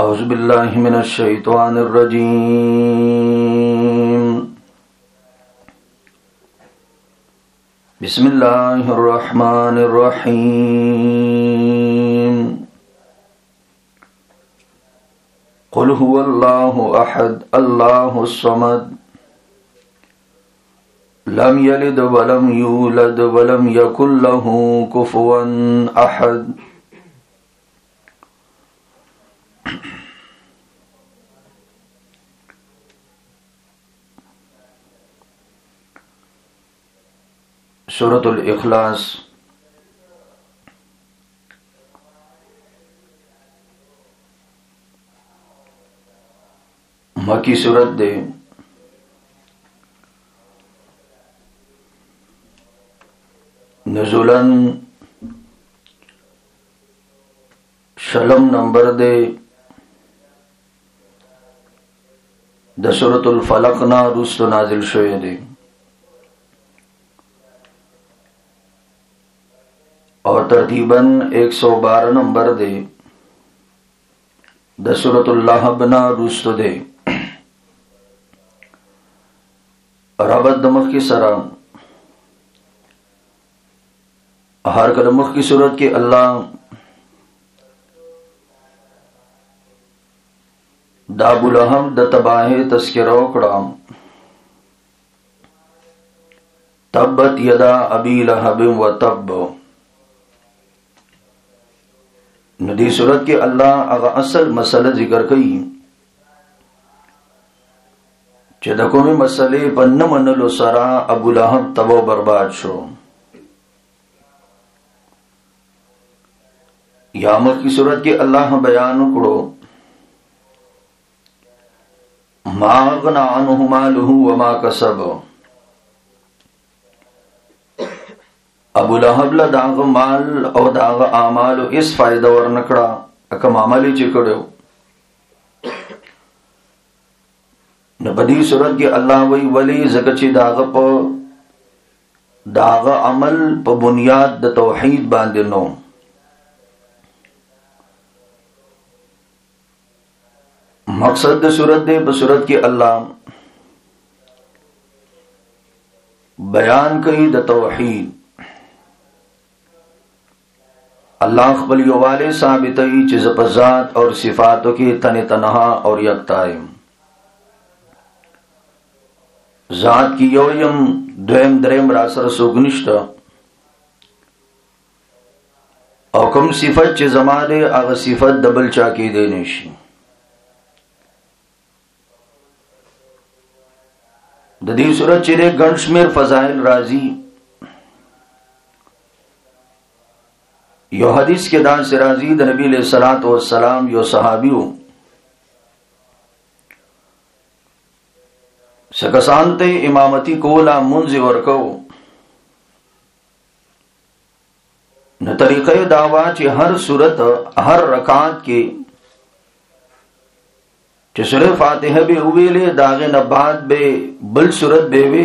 औज़ु बिल्लाहि मिनश शैतानिर रजीम। बिस्मिल्लाहिर रहमानिर रहीम। क़ुल हुवल्लाहु अहद अल्लाहुस समद लम यलिद वलम यूलद वलम यकुल लहू कुफुवन अहद। सूरतुल इखलास मक्की सूरत दे। नुज़ुलन शलम नंबर दे द सूरतुल फलक ना रुस्त नाजिल शोए दे और तरतीबन 112 नंबर दे द सूरतुल लहब ना रुस्त दे। रबत दमख की सरा हर कदमुख की सूरत के अल्लाह दाबुलहब द तबाहे तस्किरो कड़ाम तब्बत यदा अबी लहब व तब्ब। नदी सूरत के अल्लाह अगा असल मसला जिक्र कई चदको में मसले पन्न मनलो सरा अबू लहब तबो बर्बाद शो। यामत की सूरत के अल्लाह बयान करो मागना अन्हु मालुहु व मा कसब। अबू लहब ला दाग माल और दाग आमाल इस फायदा वर नकड़ा अकम आमाली चिकड़ो। न बदी सूरत के अल्लाह वही वली जगची दाग अमल प बुनियाद द तौहीद बांधनो। मकसद सूरत दे बसूरत के अल्लाह बयान कई द तौहीद। अल्लाह क़बल वाले साबित चिज़ ज़ात और सिफातों की तने तनहा और यकताए ज़ात की योयम द्वेम द्रेम रासर सुगनिष्ठ औकम सिफत चे जमाने अग सिफत दबल चाकी देनेशी। ददी सूरत चिरे गणशमेर फजाइल राजी यो हदीस के दान से राजी द नबी अलैहिस्सलातु वस्सलाम यो सहाबियों सकसानते इमामती कोला मुंज़ वरको न तरीक़े दावा चे हर सूरत हर रकात के चे सूरह फातिहा बे उवेले दागे नबाद बे बल सूरत बेवे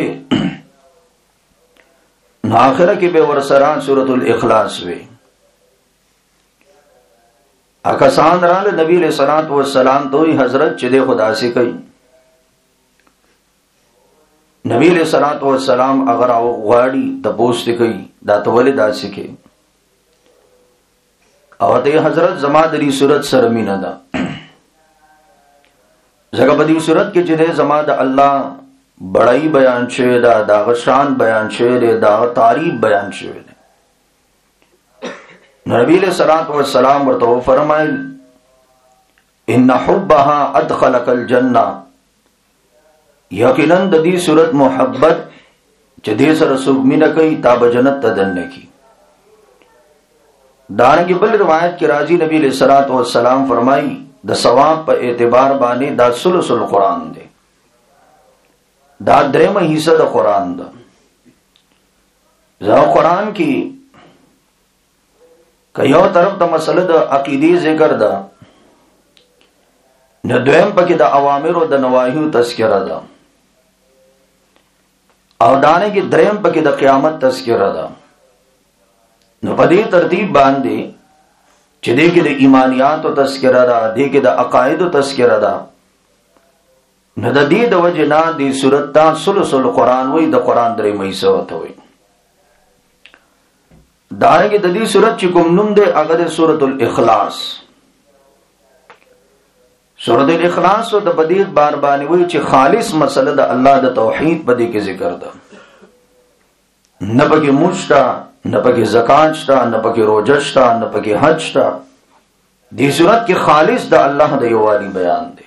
नाखिर के बे वरसरा सूरतुल इखलास वे अकसान राल नबी अलैहिस्सलातु वस्सलाम तो ही हजरत चिदे खुदा से कई नबी अलैहिस्सलातु वस्सलाम अगर आओ गाड़ी तपोस से कई दातवले दा सिखे अवते हजरत जमादरी सूरत सरमी नदा जगबदी सूरत के जिदे जमाद अल्लाह बड़ाई बयान शेदा दाग शान बयान शेदे दाग तारीफ बयान शेदे। नबी अलैहिस्सलातु वस्सलाम वरतो फरमाए इन्ना हुब्बहा अदखलकल जन्ना यकीनन ददी सूरत मोहब्बत जदे सर सुगमी न कई ताब जन्नत तदन्ने की। दान की बल रिवायत के राजी नबी अलैहिस्सलातु वस्सलाम फरमाई द सवाब पर एतबार बाने दा सुलुसुल कुरान दे दा द्रेम हिस्सा द कुरान दा जा कुरान की कयो तरफ द मसल द अकीदी जिक्र दा न द्वेम पकी द अवामिर व द नवाही तस्किरा दा और दाने की द्रेम पकी द क़यामत तस्किरा दा न पदी तरतीब बांधे چې دې کې د ایمانیات او تذکرہ ده، دې کې د عقاید او تذکرہ ده. نو د دې د وجه نه دې سورۃ ته ثلث القرآن وایي، د قرآن درې حصہ ته وایي. دارنګه د دې سورۃ چې کوم نوم دی هغه د سورۃ الاخلاص. سورۃ الاخلاص او د بدیع بار باندې وایي چې خالص مسله د الله د توحید په دې کې ذکر ده. نه پکې مشتا، نه پکې زکات شتا، نه پکې روزه شتا، نه پکې حج شتا. دې سورۃ کې خالص د الله د یووالي بیان دی.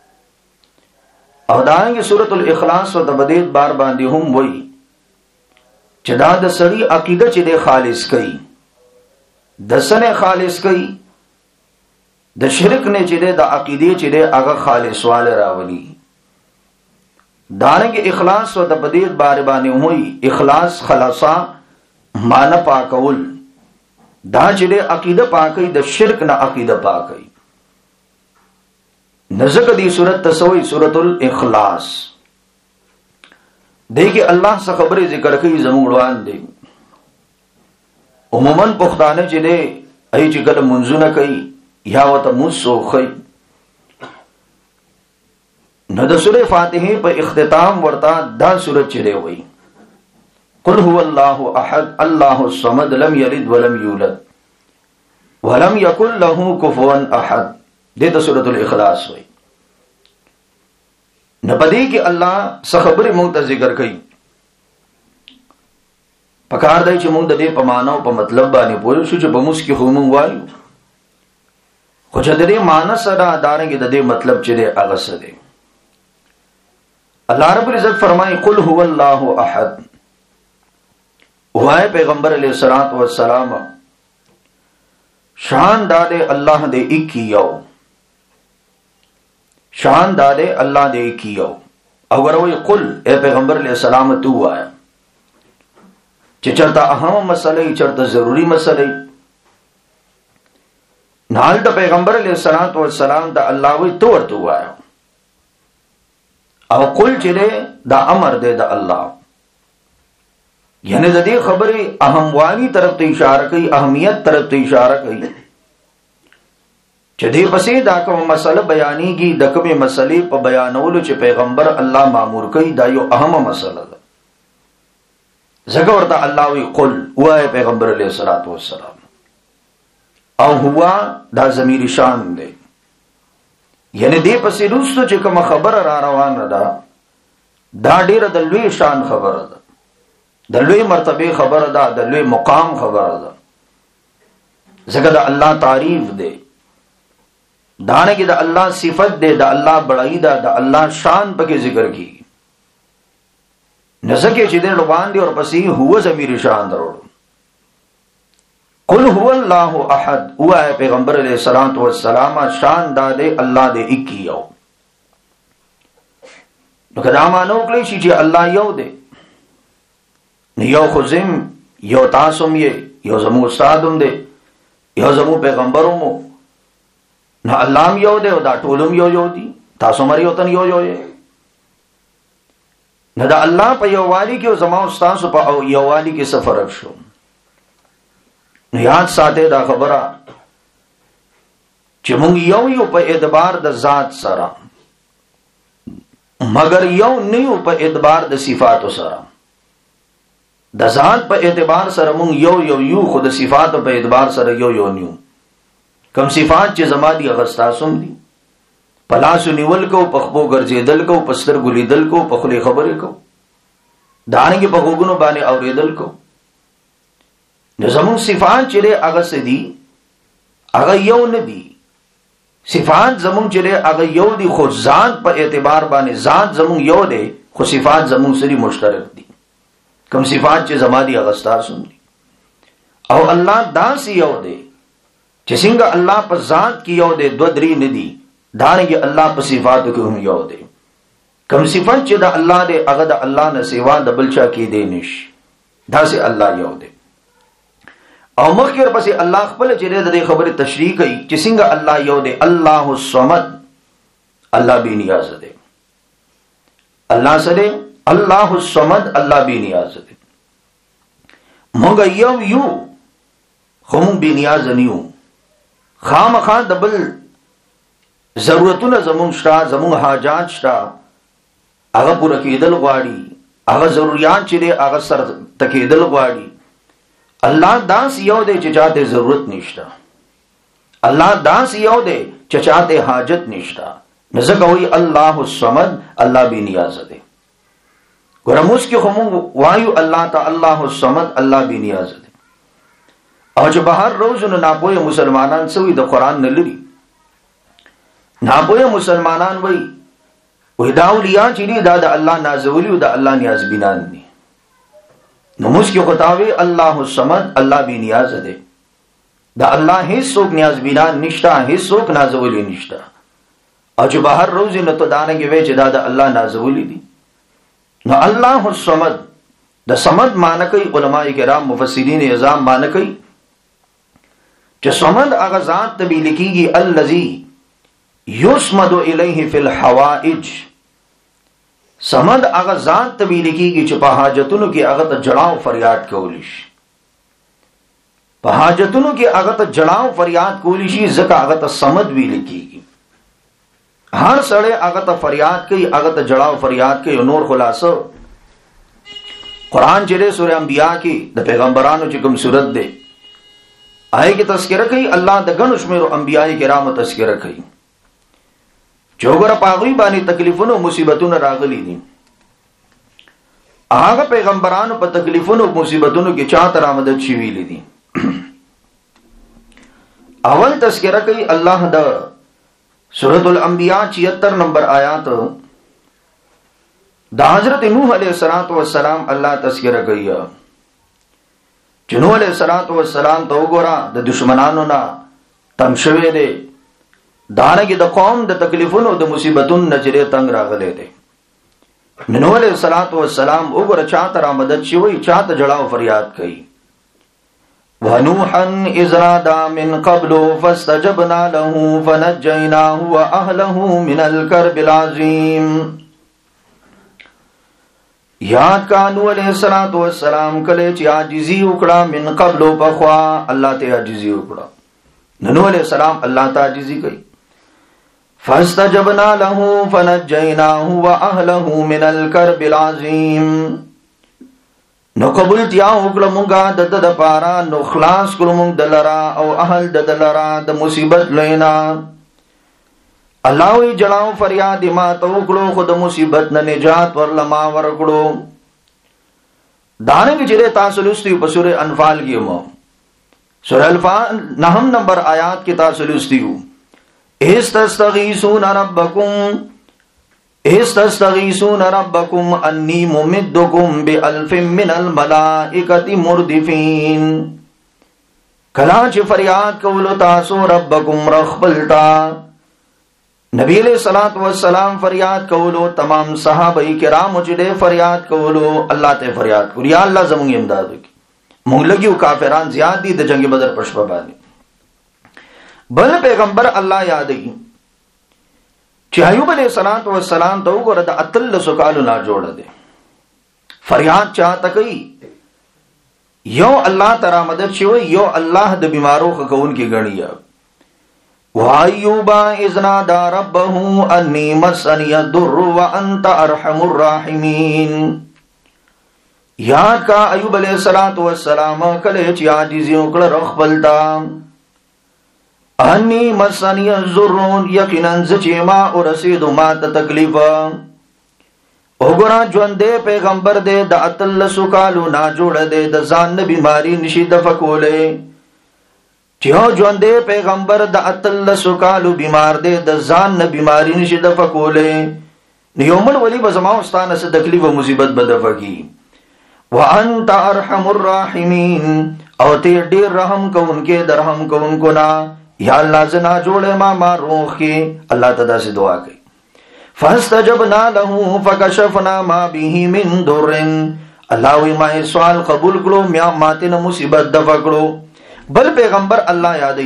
او دارنګه سورۃ الاخلاص او د بدیع بار باندې هم وایي چې دا د سړی عقیده چې د خالص کړي، د سنه خالص کړي، د شرک نه چې د عقیده چې د هغه خالص واله راولي. دارنګه اخلاص او د بدیع بار باندې وایي اخلاص خلاصا مان پاکول، دا چې د عقیده پاکي، د شرک نه عقیده پاکي. نزدیک دی سورۃ تسوی سورۃ الاخلاص. دیکھیں اللہ سے خبریں ذکر کئی زمون روان دی. عموماً پختانه چې دی ای چې کله منځونه کوي یا وته موسو خي، نو د سورې فاتحه په اختتام ورته دا سورۃ چې دی وایي قل هو الله احد الله الصمد لم یلد ولم یولد ولم یکن له کفوا احد. دې د سورۃ الاخلاص وایي. نو پدې کې الله څه خبرې مونږ ته ذکر کړي. پکار دی چې مونږ د دې په معنا او په مطلب باندې پوه شو چې په موږ کې خو مونږ وایو، خو چې د دې معنا سره دارنګه د دې مطلب چې دی هغه څه دی. الله رب العزت فرمایي قل هو الله احد. وای پیغمبر علیہ الصلوۃ والسلام شان داده الله دې اکیو، شان داده اللہ دے کیو. اگر وی قل اے پیغمبر علیہ السلام تو آیا چه چرتا اہم مسئلہ چرتا ضروری مسئلہ نال دا پیغمبر علیہ السلام دا اللہ وی تو ورتو آیا. او قل چه دے دا امر دے دا اللہ، یعنی دا دے خبری اہم والی طرف تے اشارہ کئی، اہمیت طرف تے اشارہ کئی. چې دې پسې دا کوم مسله بیانېږي، د کومې مسلې په بیانولو چې پیغمبر الله مامور کوي دا یو اهمه مسله ده. ځکه ورته الله وی قل وای پیغمبر علیه الصلاۃ والسلام. او هوا دا ضمیر شان دی، یعنی دې پسې روستو چې کوم خبره را روانه ده دا ډیره د لوی شان خبره ده، د لوی مرتبه خبره ده، د لوی مقام خبره ده. ځکه د الله تعریف دی، دانے کی دا اللہ صفت دے، دا اللہ بڑائی دا، دا اللہ شان پکے ذکر کی نزکے چی دے روان دی اور پسی ہوا ضمیر شان دروڑ. قل هو اللہ احد. ہوا ہے پیغمبر علیہ السلام شان دا دے اللہ دے اکی یو. نو کدا مانو کلی شی چی اللہ یو دے، یو خزم یو تاسم یہ یو زمو استادم دے یو زمو پیغمبرم نو الله یو دی او دا ټولم یو دی، تاسو مری وطن یو یې. نو دا الله په یو والی کې او زما استاد په یو والی کې سفر شو. نو یاد ساته دا خبره چې مونږ یو په اعتبار د ذات سره، مگر یو نه یو په اعتبار د صفاتو سره. د ذات په اعتبار سره مونږ یو خو د صفات په اعتبار سره یو نیو. کم صفات چې زما دي غستاسم دي، پلاسو نیول کو، پخبو ګرځیدل کو، پستر ګلیدل کو، پخلی خبرې کو، دانګي په غوګونو باندې اوریدل کو. نو زمون صفات چې هغه سدي هغه یو نه دي. صفات زمون چې هغه یو دي، خو ذات په اعتبار باندې ذات زمون یو دی، خو صفات زمون سره مشترک دي. کم صفات چې زما دي غستاسم دي او الله داس یو دی چې څنګه الله په ذات کې یو دی، دو درې نه دي. دانګي الله په صفاتو کې هم یو دی. کم صفات چې د الله دی هغه د الله نه سیوا د بل چا کې دی نشي. دا سي الله یو دی. او مخکې پسې الله خپل چې د خبره تشریح کوي چې څنګه الله یو دی. الله الصمد، الله بے نیاز دی. الله سره الله الصمد، الله بے نیاز دی. مونږ یو خو مونږ بے نیاز نه یو. خامخا د بل ضرورتونه زمون شته، زمون حاجات شته، هغه پوره کېدل غواړي، هغه ضرورت چې دی هغه سر تکېدل غواړي. الله داس یو دی چې چاته ضرورت نشته، الله داس یو دی چې چاته حاجت نشته. نزدک وی الله الصمد، الله بے نیاز دی. ګورموس کې هم وایو الله تعالی الله الصمد، الله بے نیاز دی. او چې بهر روزونه ناپوهه مسلمانان سوي د قران نه لري، ناپوهه مسلمانان وای دا اولیاء چې دي دا د الله نازولی او د الله نیاز بینان دي. نو موږ کې خداوي الله الصمد، الله بے نیاز دی. دا الله هیڅ څوک نیاز بینان نشته، هیڅ څوک نازولی نشته. او چې بهر روزونه ته دانګي وای چې دا د الله نازولی دي. نو الله الصمد د صمد معنی کوي علماء کرام مفسرین اعظام معنی کوي چې صمد هغه ذات ته ویل کیږي الذی یصمد الیه فی الحوائج. صمد هغه ذات ته ویل کیږي چې په حاجتونو کې هغه ته جړاو فریاد کولی شي، په حاجتونو کې هغه ته جړاو فریاد کولی شي، ځکه هغه ته صمد ویل کیږي. هر سړی هغه ته فریاد کوي، هغه ته جړاو فریاد کوي. نور خلاصو قرآن چې سورہ انبیاء کې د پیغمبرانو چې کوم سورت ده آئے کی تذکرہ کوي، الله د غنو شمیرو انبیاء کرامو تذکرہ کوي. چوغره پاغوی باندې تکلیفونو مصیبتونو راغلي دي، هغه پیغمبرانو په تکلیفونو مصیبتونو کې چا تر مدد شي ویلي دي. اول تذکرہ کوي الله د سورۃ الانبیاء 76 نمبر آیات دا حضرت نوح علیہ السلام اللہ تذکرہ کوي. نوح علیہ السلام ته وګوره د دشمنانو نه تنگ شوی دی، دانګي د قوم د تکلیفونو د مصیبتونو نجره تنگ راغلی دی. نوح علیہ السلام وګوره چاته را مدد شي وي، چاته جړاو فریاد کوي. ونوحا اذ نادى من قبل فاستجبنا له فنجيناه واهله من الكرب العظيم. یاد کا نوح علیہ السلام کله چې عاجزی وکړه من قبل بخوا، الله ته عاجزی وکړه. نوح علیہ السلام الله ته عاجزی کوي. فاستجبنا له فنجيناه واهله من الكرب العظيم. نو قبولتیا وکړه مونږه د پارا، نو خلاص کړو مونږ دلرا او اهل دلرا د مصیبت لینا. الله وی جړاو فریاد ما ته وکړو، خود مصیبت نه نجات ورله ما ورکړو. دانګ چې تاسو لستیو په سورې انفال کې مو سورہ انفال 9 نمبر آیات کې تاسو لستیو استغیثون ربکم انی ممدکم بألف من الملائکۃ مردفین. کلا چې فریاد کولو تاسو ربکم رخبلتا، نبی علیہ الصلوۃ والسلام فریاد کولو، تمام صحابہ کرام چې فریاد کولو، الله ته فریاد کول یا الله زموږ امداد وکړي. موږ لګیو کافران زیات دي د جنگ بدر پښپا باندې. بل پیغمبر الله یادوي چې ایوب علیہ السلام ته وګوره د اتل سکالو نه جوړ دي، فریاد چاته کوي. یو الله تعالی مدد شي، یو الله د بیمارو خکون کې غړي. وَأَيُّوبَ إِذْ نَادَى رَبَّهُ أَنِّي مَسَّنِيَ الضُّرُّ وَأَنْتَ أَرْحَمُ الرَّاحِمِينَ. یاد کا ایوب علیہ السلام کله چې عاجزی وکړه رخبلتا، انی مسنی الضر، یقینا چې ما ورسېدو ما ته تکلیف. وګوره ژوندې پیغمبر دې د اتل سکالو نه جوړ دې د ځان بیماری نشي د فکولې. چې ژوندې پیغمبر د اتل سکالو بیمار دې د ځان نه بیماری نشي د فکولې. نیومن ولی بزما واستانه څه تکلیف او مصیبت بدفقي. وانت ارحم الراحمین، او ته ډیر رحم کوونکې درهم کوونکو نه. یا الله زنا جوړه ما روح کې الله تعالی سے دعا کوي. فاستجبنا له فكشفنا ما به من ضر. الله وی ما سوال قبول کړو، میا ماته نه مصیبت دفع کړو. بل پیغمبر الله یادوي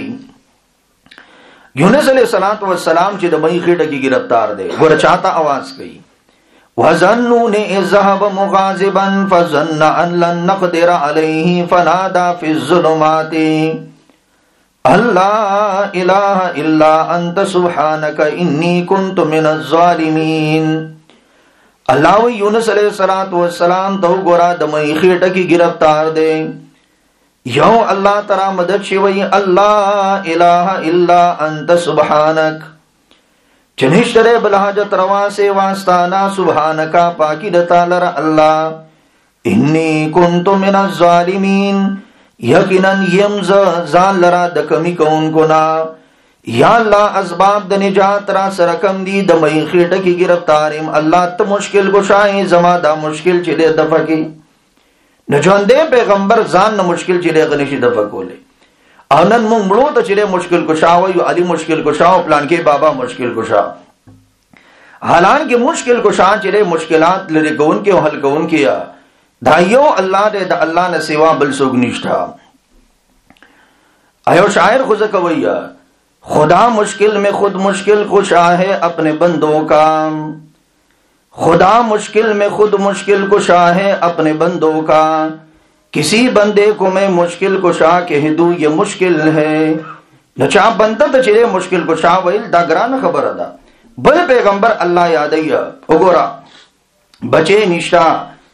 یونس علیہ السلام چې د مې خېټه کې گرفتار دی، ور چاته आवाज کوي. وظنون اذ ذهب مغاضبا فظن ان لن نقدر عليه فنادى في الظلمات. اللہ الہ الا انت سبحانک انی کنت من الظالمین. اللہ و یونس علیہ السلام تو گورا دمئی خیٹه کی گرفتار دے. یو اللہ ترا مدد شوی اللہ الہ الا انت سبحانک چنشترے بلحاجت روا سے واسطانا سبحانکا پاکی دتا لر اللہ انی کنت من الظالمین یقیناً یمز زان لرا دکمی کون کنا. یا اللہ اسباب د نجات را سرکم دی دمئی خیٹه کی گرفتاریم اللہ تا مشکل گشائیں زما دا مشکل چلے دفکی نجوندے پیغمبر زان نا مشکل چلے غنشی دفکولے آنن مونگ ملو تا چلے مشکل کشاو علی مشکل کشاو پلان کے بابا مشکل کشاو حالان کے مشکل کشا چلے مشکلات لرے کون کے حل کون کیا دائیو اللہ دے دا اللہ نے سوا بل سوگ نشتا. ایو شاعر خوزکویا خدا مشکل میں خود مشکل کشا ہے اپنے بندوں کا. خدا مشکل میں خود مشکل کشا ہے اپنے بندوں کا. کسی بندے کو میں مشکل کشا کہہ دوں یہ مشکل ہے. نچا بندہ تا چلے مشکل کشا ویل دا گران خبر دا بل پیغمبر اللہ یادیا اگورا بچے نشتا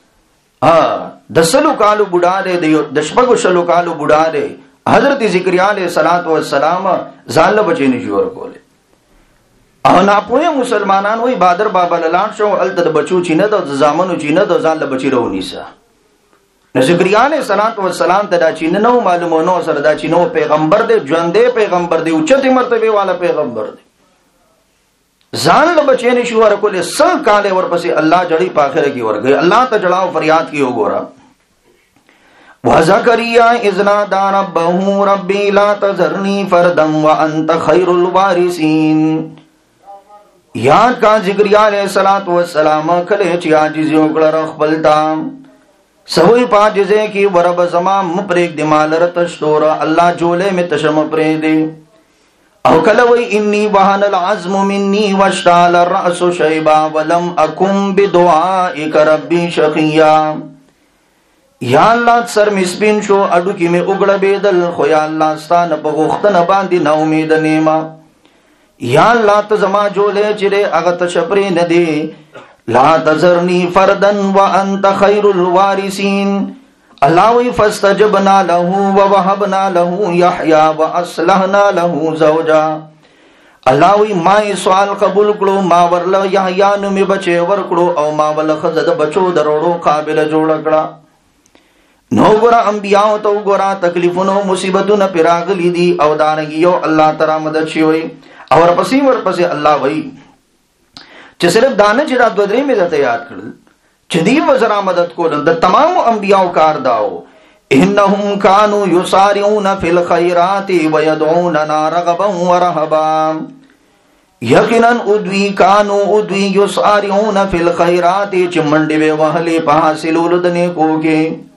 دسلو کالو بڑھا دے دشپگو شلو کالو بڑھا دے حضرت ذکریہ علیہ السلام زال بچے نشور کولے او ناپوئے مسلمانان وی بادر بابا للان شو علت بچو چیند و زامنو چیند و زال بچی رو نیسا. ذکریہ علیہ السلام تدا چیننو معلومونو سردا چینو پیغمبر دے جوندے پیغمبر دے اچھتی مرتبے والا پیغمبر دے زان بچے نشور کولے سل کالے ورپسے اللہ جڑی پاخر کی ور گئے اللہ تا جڑاو فریاد کی ہو گورا. وَزَكَرِيَّا إِذْ نَادَىٰ رَبَّهُ رَبِّي لَا تَذَرْنِي فَرْدًا وَأَنْتَ خَيْرُ الْوَارِثِينَ. یاد کا ذکریہ علیہ السلام کلے چی آجزی اکڑا رخ بلتا سوئی پاجزے کی ورب زمان مپریک دمال رتشتورا اللہ جولے میں تشم پریدے. او کلوی انی وحن العظم منی واشتعل الرأس شیبا ولم اکم بدعائک ربی شقیا. یا اللہ سر مسپین شو اڈو کی میں اگڑ بیدل خو یا اللہ ستان پا غختن باندی نا امید نیما. یا اللہ تزما جولے چرے اغت شپری ندے لا تذرنی فردن وانت خیر الوارثین. اللہ وی فاستجبنا له ووهبنا له یحیی واصلحنا له زوجا. اللہ وی ما سوال قبول کرو ما ورل یحیی نمی بچے ور کرو او ما ول خزد بچو دروڑو قابل جوڑ کڑا. نو گورا انبیاء تو گورا تکلیفونو مصیبتون پراغلی دی او دارنگیو اللہ ترا مدد شوئی اور پسی ورپسی اللہ وی چھ صرف دانے چھ رات بدری میں ذات یاد کردل چدیو وزرا مدد کو دا تمام انبیاء کار داو انہم کانو یسارعون فی الخیرات ویدعوننا رغبا ورہبا. یقیناً ادوی کانو ادوی یسارعون فی الخیرات چھ منڈی بے وحلی پہاسلول دنے کو کے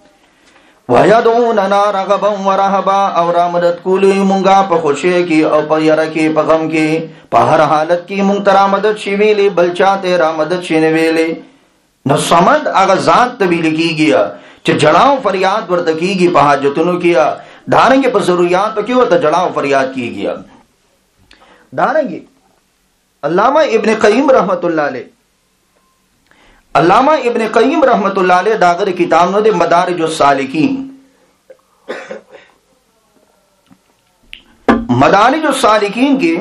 ویدعوننا رغبا ورہبا اور مدد کولی منگا پا خوشے کی او پا یرکی پا غم کی پا ہر حالت کی منترا مدد شویلی بلچا تیرا مدد شنویلی. نو سمد آغا ذات تبیل کی گیا چھ جڑاؤ فریاد ورد کی گی پا حاجتنو کیا دارنگے پا ضروریات پا کیوں تا جڑاؤ فریاد کی گیا. دارنگے علامہ ابن قیم رحمت اللہ علیہ علامہ ابن قیم رحمت اللہ علیہ داغر کتاب نو دے مدارج السالکین مدارج السالکین کے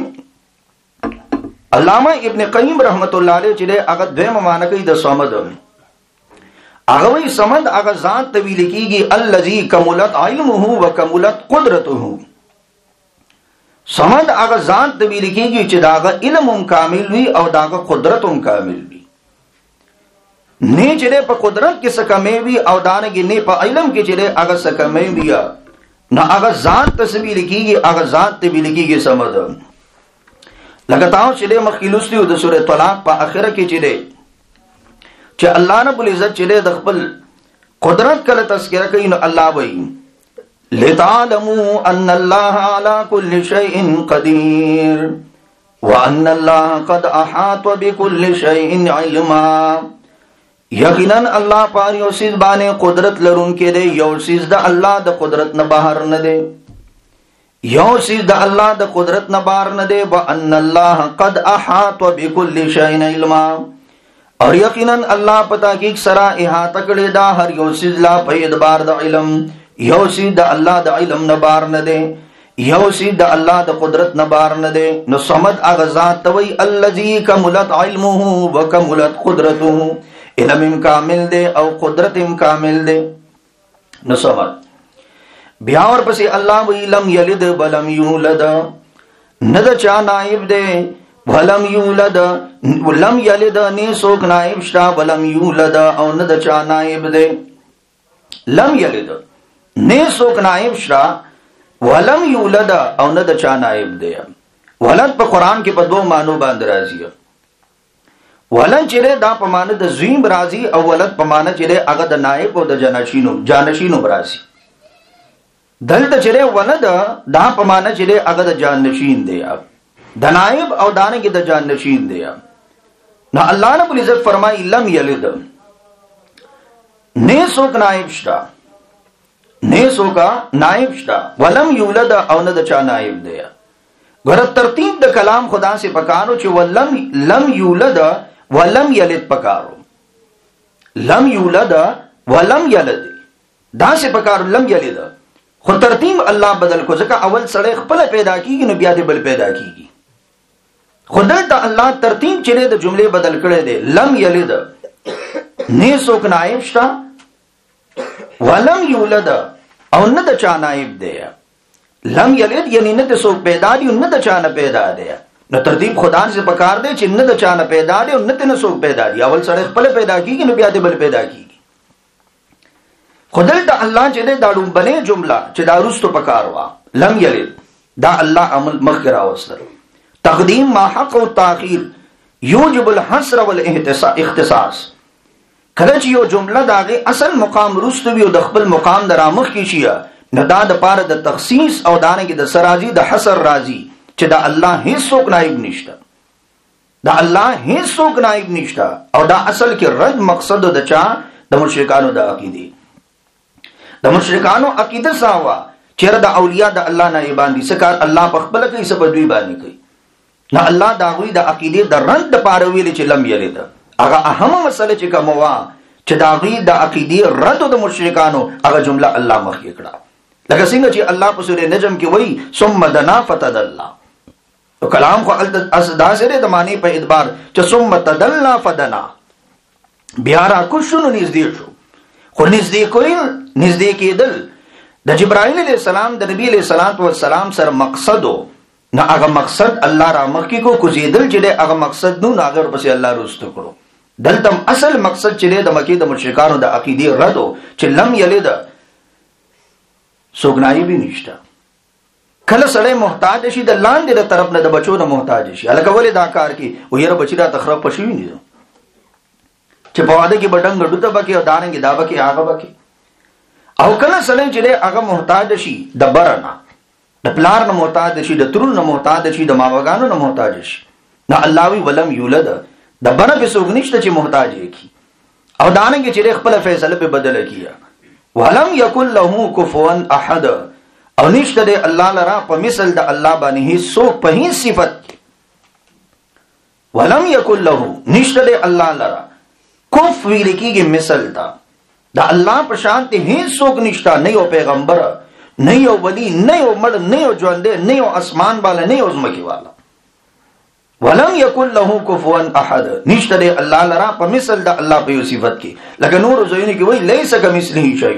علامہ ابن قیم رحمت اللہ علیہ چلے اگر دویم معنی دا سمد اغوی سمد اگر ذات طویل کی گی اللذی کمولت علمہ و کمولت قدرتہ. سمد اگر ذات طویل کی گی چھ داغا علم کامل بھی اور داغا قدرت کامل بھی. نے چلے پا قدرت کی سکمے بھی او دانگی نے پا علم کی چلے اگر سکمے بھی نہ اگر ذات تصویر کی گی اگر ذات طویل کی گی سمد لگتاؤں چلے مخیلوستی دا سورہ طلاق پا آخرہ کی چلے چھ اللہ رب العزت چلے دخبل قدرت کل تذکرہ کئی نو اللہ بھئی لِتَعْلَمُوا أَنَّ اللَّهَ عَلَى كُلِّ شَيْءٍ قَدِيرٌ وَأَنَّ اللَّهَ قَدْ أَحَاطَ بِكُلِّ شَيْءٍ عِلْمًا. یقیناً اللہ پاری او سیز بانے قدرت لرون کے دے یو سیز دا اللہ دا قدرت نہ باہر نہ دے. یو سیز د الله د قدرت نه بار نه دی، وان الله قد احاط بكل شيء علما، اور یقینا الله پتا کی سرا احاطه کړی دا هر یو سیز لا په اعتبار د علم. یو سیز د الله د علم نه بار نه دی، یو سیز د الله د قدرت نه بار نه دی. نو صمد هغه ذات ته وی الذی کملت علمه وکملت قدرته، علم کامل دی او قدرت کامل دی. نو صمد بیا اور پسې الله وی لم یلد ولم یولد، نه د چا نائب دی، ولم یولد ولم یلد نه څوک نائب شته، ولم یولد او نه د چا نائب دی. لم یلد نه څوک نائب شته، ولم یولد او نه د چا نائب دی. ولد په قران کې په دوه معنی باندې راځي. ولد چې دا په معنی د زویم راځي، او ولد په معنی چې هغه د نائب او د جانشینو راځي. دلته چې ولد دا په معنی چې هغه د جانشین دی، د نائب او دانګي د جانشین دی. نو الله رب العزت فرمایي لم یلد، نه څوک نائب شته، نه څوک نائب شته، ولم یولد او نه د چا نائب دی. ګوره ترتیب د کلام خدا سے پکارو چې لم یولد ولم یلد پکارو، لم یولد ولم یلد دا سے پکارو، لم یلد. خو ترتیب الله بدل کو، ځکه اول سړی خپل پیدا کیږي نو بیا دې بل پیدا کیږي. خو دلته الله ترتیب چې د جملې بدل کړي دی. لم یلد نه څوک نائب شته، ولم یولد او نه د چا نائب دی. لم یلد یعنی نه د څوک پیدا دی او نه د چا نه پیدا دی. نو ترتیب خدا سے پکار دی چې نه د چا نه پیدا دی او نه د څوک پیدا دی. اول سړی خپل پیدا کیږي نو بیا دې بل پیدا کیږي. خدل دا الله چې دا لومبنه جمله چې دا رستو پکاروا لم یلد، دا الله عمل مخکرا وسره. تقدیم ما حق او تاخير یوجب الحصر والاختصاص. کله چې یو جمله داغه اصل مقام رستو وي او د خپل مقام درامخ کی شي، نه دا د پاره د تخصیص او دانه کې د سراجي د حصر راځي چې دا الله هیڅوک نائب نشته، دا الله هیڅوک نائب نشته. او دا اصل کې رد مقصد د چا؟ د مشرکانو د عقیده. د مشرکانو عقیده ساوا چیرې د اولیاء د الله نائبان دي، سکار الله په خپل کې څه بدوي باندې کوي. نه الله دا غوي د عقیده د رد لپاره ویل چې لم یلد. هغه اهم مسله چې کوم وا چې دا غوي د عقیده رد د مشرکانو هغه جمله الله مخکې کړه. لکه څنګه چې الله په سورې نجم کې وایي ثم دنا فتدلى. او کلام خو دا سره د معنی په اعتبار چې ثم تدلى فدنا، بیا را کو شنو نږدې شو. خو نږدې کېدل د جبرائیل علیہ السلام د نبی علیہ السلام سره مقصدو، نه هغه مقصد الله را مخکې کو کوزیدل چې هغه مقصد نو هغه پسې الله رستو کړو. دلته اصل مقصد چې د مکې د مشرکانو د عقیده ردو چې لم یلد څوک نائب نشته. کله سړی محتاج شي د لاندې د طرف نه د بچو نه محتاج شي، الګ ولې دا کار کی و یره بچی را تخرب پښوی نه چې په واده کې بډنګ ډوته بکې او دانګي دا بکې هغه بکې. او کله سړی چې هغه محتاج شي د برنا، د پلار نه محتاج شي، د ترون نه محتاج شي، د ماوګانو نه محتاج شي، نه الله وی ولم یولد د بره په سوګ نشته چې محتاج کی. او دانګي چې خپل فیصله په بدل کیه. ولم یکن له کفوا احد، او نشته د الله لرا په مثل د الله باندې هیڅ په هیڅ صفت. ولم یکن له نشته د الله لرا کف ویل کیږي مثل دا د الله په شان ته هیڅ څوک نشته، نه یو پیغمبر، نه یو ولی، نه یو مړ، نه یو ژوند، نه یو اسمان والا، نه یو زمکی والا. ولم یکن له کفوا احد، نشته د الله لرا په مثل د الله په صفت کې. لکه نور زوینه کې وای لیس کمثله شیء،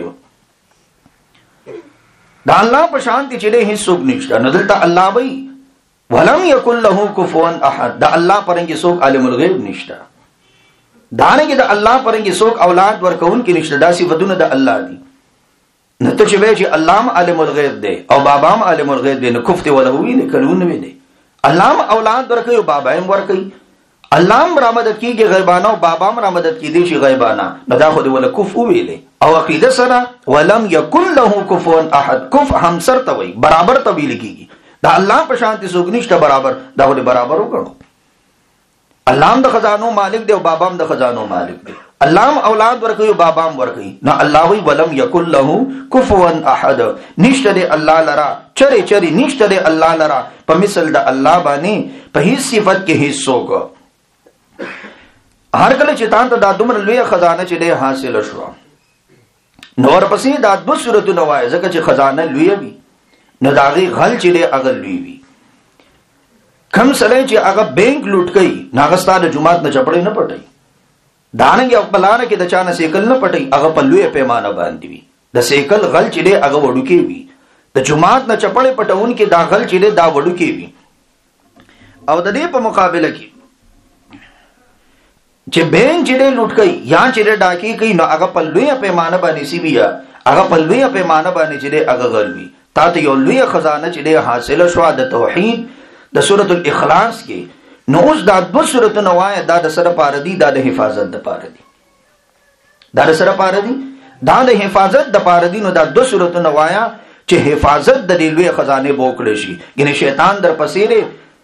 دا الله په شان ته چې هیڅ څوک نشته. نو دلته الله وای ولم یکن له کفوا احد، دا الله پرنګي څوک عالم الغیب نشته، دانګي د الله پرنګي څوک اولاد ورکون کې نشته. دا صفاتونه د الله دي. نو ته چې وای چې الله عالم الغیب دی او بابا عالم الغیب دی، نو کفته ولا وی نه کلون نه دی. الله اولاد ورکوي او بابا هم ورکوي، الله مرامد کیږي غیبانه او بابا مرامد کیږي شي غیبانه. نو دا خو دی ولا کف ویلې. او عقیده سره ولم یکن له کفوا احد، کف هم سر ته وای برابر ته ویل کیږي. دا الله په شان ته څوک نشته برابر، دا ولې برابر وکړو. الله هم د خزانو مالک دی او بابا هم د خزانو مالک دی. الله اولاد ورکوي بابام ورکوي نو الله وی ولم یکن له کفوا احد نشته الله لرا چری نشته الله لرا په مثل د الله باندې په هیڅ صفت کې هیڅ څوک. هر کله چې تاسو دا دومره لوی خزانه چې ده حاصل شو نور پسې دا د صورتونه وای ځکه چې خزانه لوی وي نو داغي غل چې ده اگر لوی وي. کم سره چې هغه بانک لوټ کوي ناغستانه جمعات نه چپړې نه پټي دانګ یو بلانه کې د چانه سیکل نه پټي هغه په لوی پیمانه باندې وي. د سیکل غل چې ده هغه وډو کې وي د جمعات نه چپړې پټون کې دا غل چې ده دا وډو کې وي. او د دې په مقابله کې چې بینک چې لوټ کوي یا چې ډاکی کوي نو هغه په لوی پیمانه باندې سی بیا هغه په لوی پیمانه باندې چې هغه غلوي. تا ته یو لوی خزانه چې حاصله شو د توحید د سورۃ الاخلاص کې نو اوس دا دو سورۃونه وای دا د سره پاره دي دا د حفاظت د پاره دي دا د سره پاره دي دا د حفاظت د پاره دي. نو دا دو سورۃونه وایا چې حفاظت د لوی خزانه بوکړي شي ګنې شیطان در پسیره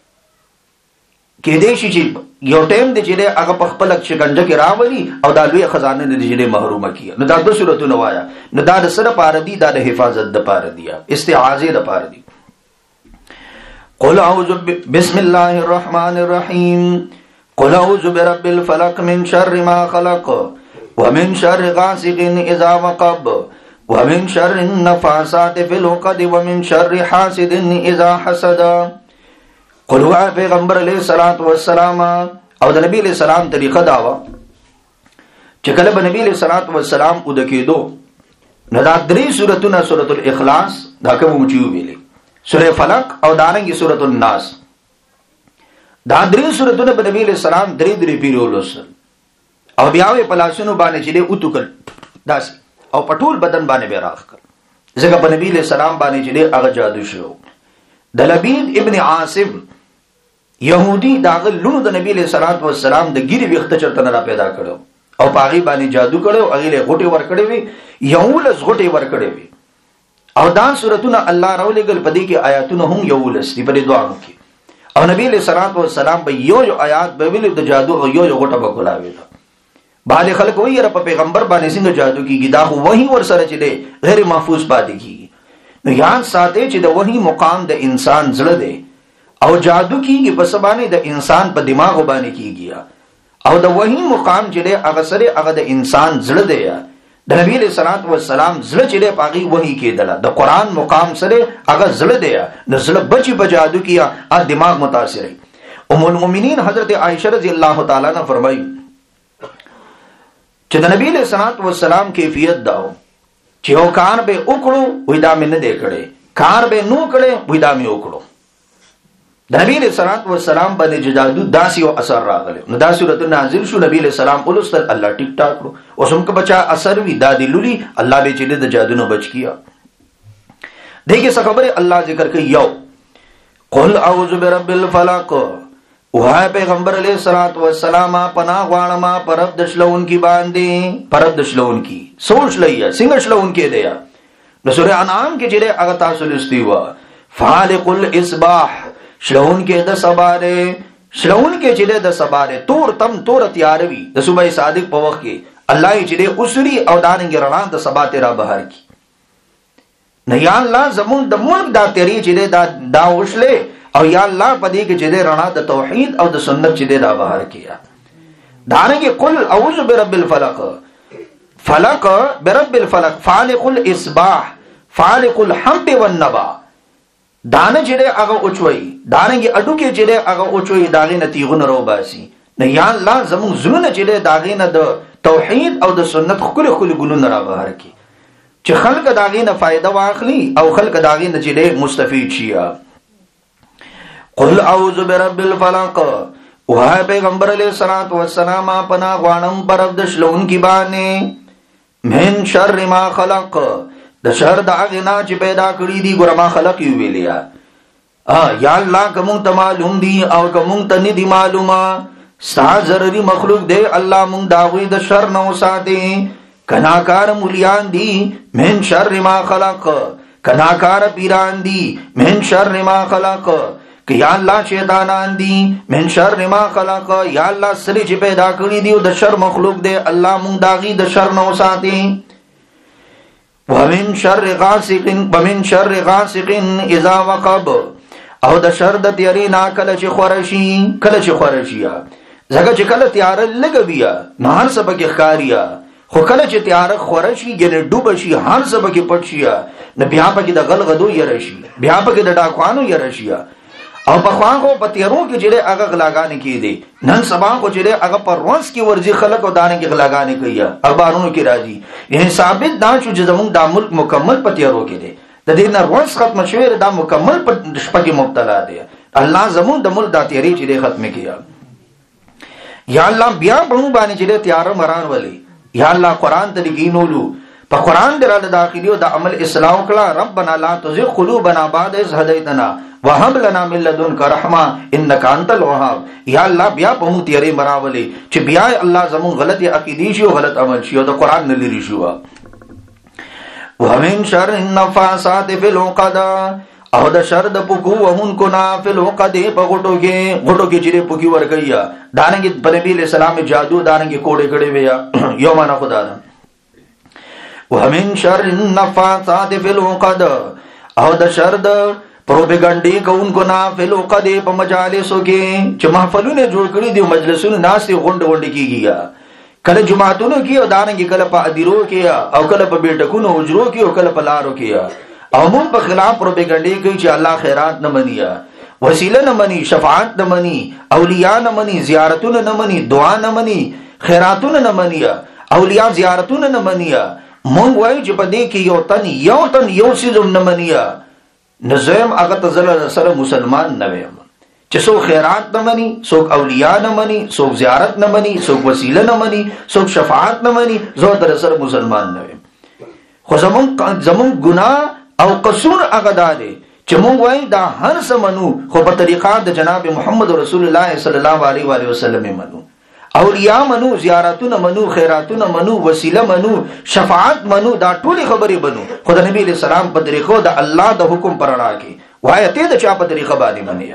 کې دې شي چې یو ټیم دې چې هغه په خپل شکنجه کې راولي او دا لوی خزانه دې چې محرومه کیه. نو دا دو سورۃونه وایا نو دا د سره پاره دي دا د حفاظت د پاره دي استعاذه د پاره دي. قل اعوذ بسم الله الرحمن الرحيم قل اعوذ برب الفلق من شر ما خلق ومن شر غاسق اذا وقب ومن شر النفاثات في العقد ومن شر حاسد اذا حسد. قل هو پیغمبر علیہ الصلوۃ والسلام او د نبی علیہ السلام طریقه داوا چې کله به نبی علیہ الصلوۃ والسلام او د کېدو نو دا درې سورتونه سورۃ الاخلاص دا کوم چې ویلې سورۃ فلق او دارنګي سورۃ الناس دا درې سورتونه په نبی علیہ السلام درې پیرولوس او بیا په لاسونو باندې چې او توکل داس او پټول بدن باندې به راخ کړ ځکه په نبی علیہ السلام باندې چې هغه جادو شو. د لبید ابن عاصم یهودی داغه لونو د نبی علیہ الصلوۃ والسلام د ګیری وخت چرته نه پیدا کړو او پاغي باندې جادو کړو هغه له غټي ور کړې وي یولس غټي ور کړې وي او دا سورتونه الله راولېګل پدې کې آیاتونه هم یولس دي په دعاو کې او نبی علیہ الصلوۃ والسلام به یو آیات به ویل د جادو او یو غټه وکړاوي. باندې خلک وایي را په پیغمبر باندې څنګه جادو کیږي دا خو وਹੀ ور سره چې دی غیر محفوظ پاتې کیږي. نو یاد ساته چې د وਹੀ مقام د انسان زړه دی او جادو کیږي په سبانه د انسان په دماغ باندې کیږي او د وਹੀ مقام چې دی هغه سره هغه د انسان زړه دی. د نبی علیہ الصلوۃ والسلام زړه چې دی پاغي وਹੀ کېدل د قران مقام سره هغه زړه دی نو زړه بچي په جادو کیا ا دماغ متاثر ہے. ام المؤمنین حضرت عائشہ رضی اللہ تعالی عنہا فرمایي چې د نبی علیہ الصلوۃ والسلام کیفیت داو چې او کار به وکړو وې دا مې نه دی کړې کار به نو کړې وې دا مې وکړو. د نبی علیہ الصلوۃ والسلام باندې جادو داسې او اثر راغلی نو دا سورۃ نازل شو نبی علیہ السلام ولستل الله ټیک ټاک کړو اوس هم که بچا اثر وی دا دی لولي الله به چې د جادو نو بچ کیا. دغه څه خبره الله ذکر کوي یو قل اعوذ برب الفلق وای پیغمبر علیہ الصلوۃ والسلام پناه غواړم پرب دشلون کی باندې پرب دشلون کی سوچ لیا څنګه شلون کې دی نو سورہ انعام کې چې هغه تاسو لستی و فالق الاصباح شلون کې د سباره شلون کې چې د سباره تور تم تور تیاروي د صبح صادق په وخت کې الله چې اوسري او دانګ رڼا د سبا تیرا بهر کی نه یا الله زمون د ملک دا تیری چې دا وشله او یا الله پدې کې چې رڼا د توحید او د سنت چې دا بهر کیا دانګ قل اعوذ برب الفلق فلق برب الفلق فالق الاصباح فالق الحب والنبا دانه چې هغه اوچوي دانګي اډو کې چې هغه اوچوي داغه نتیغونه رو باسي نه یا الله زموږ زړه چې داغه نه د توحید او د سنت خپل ګلونه را بهر کی چې خلک داغه نه فائدہ واخلي او خلک داغه نه چې مستفید شي. قل اعوذ برب الفلق وای پیغمبر علیہ الصلوۃ والسلام پناه غوانم پرب د شلون کی باندې من شر ما خلق د شر د هغه نه چې پیدا کړی دی ګور ما خلق یو ویلیا یا الله کوم ته معلوم دی او کوم ته نه دی معلومه ستا ضروري مخلوق دی الله مونږ داوی د شر نه وساتي کناکار مولیان دی من شر ما خلق کناکار پیران دی من شر ما خلق کہ یا اللہ شیطانان دی من شر ما خلق یا اللہ سری چې پیدا کړی دی د شر مخلوق دی الله مونږ داغي د شر نو ساتي ومن شر غاسق اذا وقب او د شر د تیاری نا کله چې خورشي زګه چې کله تیار لګویا نه هر سبا کې ښکاریا خو کله چې تیار خورشي ګنه ډوب شي هر سبا کې پټ شي نه بیا پکې د غلغدو يرشي بیا پکې د ډاکوانو يرشي او په خواغو په تیرو کې چې هغه غلاګانې کیدي نن سبا کو چې هغه پر ورس کې ورځي خلک او دانه کې غلاګانې کوي اخبارونو کې راځي یعنی ثابت دا چې زموږ د ملک مکمل په تیرو کې دي د دې نه ورس ختم شوی دا مکمل په شپه کې مبتلا دي الله زموږ د ملک د تیری چې ختم کیا یا الله بیا په باندې چې تیار مران ولي یا الله قران ته لګینولو په قران دراله داخلي او د عمل اصلاح کړه ربنا لا تزغ قلوبنا بعد إذ هديتنا وهب لنا من لدنك رحمه انك انت الوهاب یا الله بیا په مو تیری مراولي چې بیا الله زمون غلطي عقیدې شي او غلط عمل شي او د قران نه لري شو ومن شر النفاثات في العقد او د شر د پوکو وهونکو نا فی العقد په غټو کې چې پوکی ورګیا دانګي په نبی له سلام جادو دانګي کوړې کړې ویا یو معنا خدا ده ومن شر النفاثات في العقد او د شر د پروپاګاندا کوونکو نا فی العقد په مجالسو کې چې محفلونه جوړ کړی دي مجلسونه ناشته غونډه کیږي کله جمعهتونو کې او دانګي کله په ادیرو کې او کله په بیٹکونو اجرو کې او کله په لارو کې او مون په خلاف پروپاګاندا کوي چې الله خیرات نه منیا وسیله نه مني شفاعت نه مني اولیاء نه مني زیارتونه نه مني دعا نه مني خیراتونه نه مني اولیاء زیارتونه نه مني مونږ وایو چې په دې کې یو تن یو سيزم نه مني نظام هغه تزل سره مسلمان نه ویم چې څوک خیرات نه مني څوک اولیاء نه مني څوک زیارت نه مني څوک وسیله نه مني څوک شفاعت نه مني زه تر سره مسلمان نه ویم خو زمون ګناه او قصور هغه ده چې مونږ وایو دا هر څه منو خو په طریقه د جناب محمد رسول الله صلی الله علیه و وسلم منو اولیاء منو زیارتونه منو خیراتونه منو وسیله منو شفاعت منو دا ټولي خبرې منو خو د نبی له سلام په طریقو د الله د حکم پرانا کې وایته د چا په طریقه باندې منیا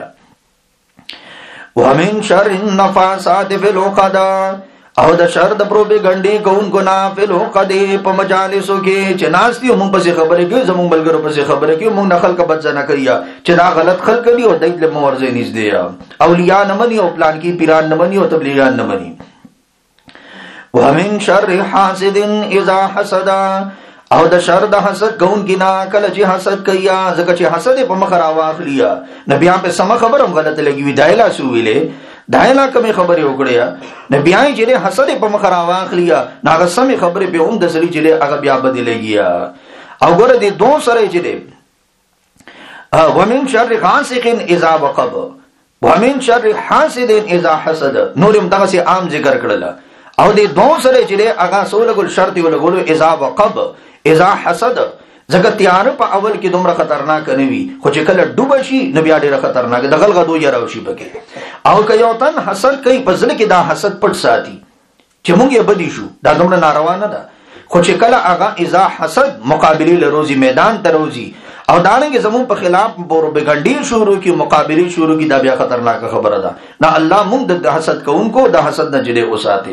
ومن شر النفاثات فی العقد او د شر د پروپاګاندا کوونکو نا فی العقد په مجالسو کې چې ناشتي مونږ په خبرې کې زموږ بلګرو په خبرې کې مونږ نه خلک بدځنه کوي چې دا غلط خلک دي او دایله مورزه نږدې اولیاء نه مني او پلان کې پیران نه مني او تبلیغیان نه مني ومن شر حاسد اذا حسد او د شر د حسد کوونکی نا کله چې حسد کوي ځکه چې حسد په مخ راواخلي نبي په سم خبرم غلط لګي وی دایلا سو ویلې دایلا کومه خبره وکړه نبي چې حسد په مخ راواخلي ناغه سم خبره به هم د سړي چې هغه بیا بدلېږي او ګوره دي دوه سره چې دي ومن شر غاسق اذا وقب ومن شر حاسد اذا حسد نورم دغه سي عام ذکر کړل او دې دوه سره چې هغه سولګل شرط ولګول اذا وقب اذا حسد زګه تیار په اول کې دومره خطرناک نه وي خو چې کله ډوب شي نو بیا ډیره خطرناک د غلغدو یې راوشي بګي او که یو تن حسد کوي په ځل کې دا حسد پټ ساتي چې موږ یې بدی شو دا دومره ناروا نه ده خو چې کله هغه اذا حسد مقابله لروزي میدان ته روزي او دانګي زمون په خلاف پروپاګاندا شروع کی مقابله شروع کی دا بیا خطرناک خبره ده نه الله موږ د حسد کوونکو د حسد نه جدي اوساتي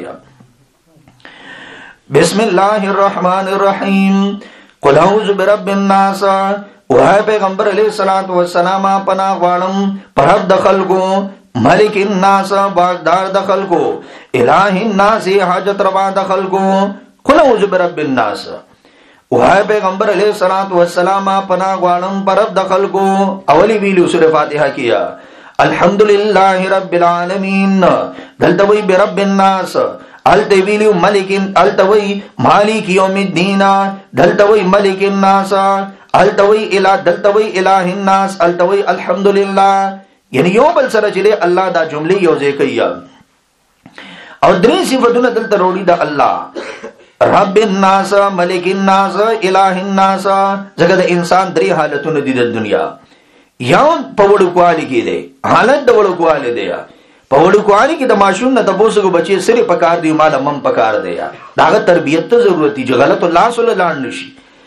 بسم الله الرحمن الرحیم قل اعوذ برب الناس وهي پیغمبر علیہ الصلوۃ والسلام پناه غواړم پر رب د خلقو ملک الناس باغدار د خلقو الہ الناس حاجت روا د خلقو قل اعوذ برب الناس وهي پیغمبر علیہ الصلوۃ والسلام پناه غواړم پر رب د خلقو اولی ویلو سورہ فاتحه کیا الحمدللہ رب العالمین دلته وی برب الناس التویلی ملکن التوی مالک یوم الدین دلتوی ملک الناس التوی الہ دلتوی الہ الناس التوی الحمدللہ یعنی یو بل سره چې الله دا جملې یو ځای کوي او درې صفاتونه دلته وروړي د الله رب الناس ملک الناس الہ الناس ځکه د انسان درې حالتونه دي د دنیا یو په وړو کوالي کې دي حالت د وړو کوالي دی په وړو کوالي کې د ماشوم نه د بوسګو بچي سره پکار دی مال مم پکار دی داغه تربيت ته ضرورت دي چې غلط الله صلی الله علیه نشي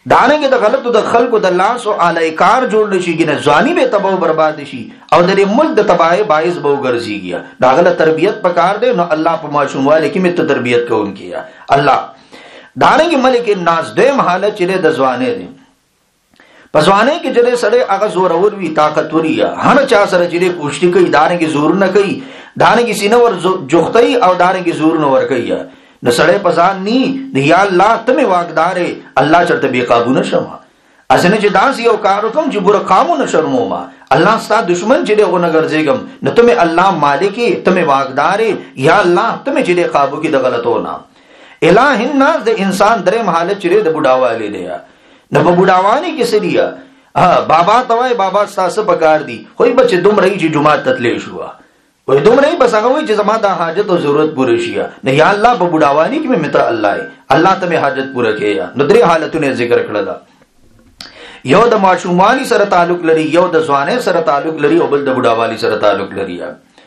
دانګه د غلطو د خلکو د لاس او اعلی کار جوړ نشي ګنه ځواني به تباہ برباد شي او د ملک د تباہی باعث به وګرځيږي دا غلط تربيت پکار دی نو الله په ماشومواله کې مت تربيت کوونکی الله دانګه ملک الناس دیم حالت چې د ځواني دی پسوانه کې جره سړی هغه زور اور وی طاقتور یا هر چا سره چې کوشش کوي دانګه زور نه کوي دانګه سینور جوختي او دانګه زور نه ور کوي نو سړی پسان ني یا الله تمه واقدار الله چرته بے قابو نشم اسنه چې داس یو کار کوم چې بر قامو نشرمو ما الله ستا دشمن چې دغه نه ګرځېګم نو تمه الله مالک تمه واقدار یا الله تمه چې قابو کې د غلطو نه الہ الناس د انسان درې حالت چې د بډاواله دی نو په بډاوانی کې سړیا بابا توای بابا تاسو پکار دی خو بچ دوم رہی چې جمعه تتلې شو وې دوم رہی بس هغه وي چې زما د حاجت او ضرورت پوره شي نه یا الله په بډاوانی کې مې مت الله ته مې حاجت پوره کړي نو درې حالتونه ذکر کړل یو د ماشومانی سره تعلق لري یو د ځواني سره تعلق لري او بل د بډاوالي سره تعلق لري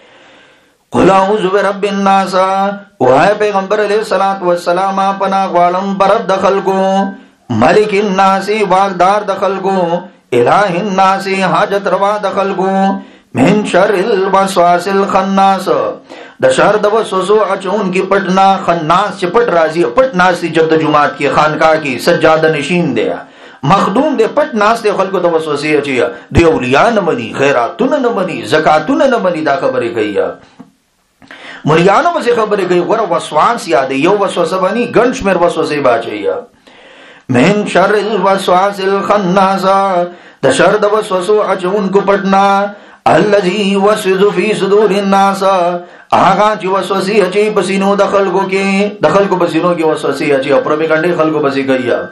قل اعوذ برب الناس وای پیغمبر علیہ الصلوۃ والسلام پنا غالم برد دخل کو ملک الناس واقدار دخل کو الہ الناس حاجت روا دخل کو من شر الوسواس الخناس د شر د وسوسو اچون کی پټنا خناس چې پټ راځي پټ ناس جب د جمعات کی خانقاه کی سجاده نشین دی مخدوم دے پټ ناس دے خلکو د وسوسه اچي دی اولیاء نه مني خیراتونه نه مني زکاتونه نه مني دا خبره کوي مریانو به خبره کوي ور وسواس یاد یو وسوسه باندې ګنش مر وسوسه باچي من شر الوسواس الخناس د شر د وسوسو اچون کو پټنا الذي يوسوس في صدور الناس هغه چې وسوسه اچي پسینو د خلکو کې د خلکو پسینو کې وسوسه اچي او پروپاګاندا خلکو پسې کوي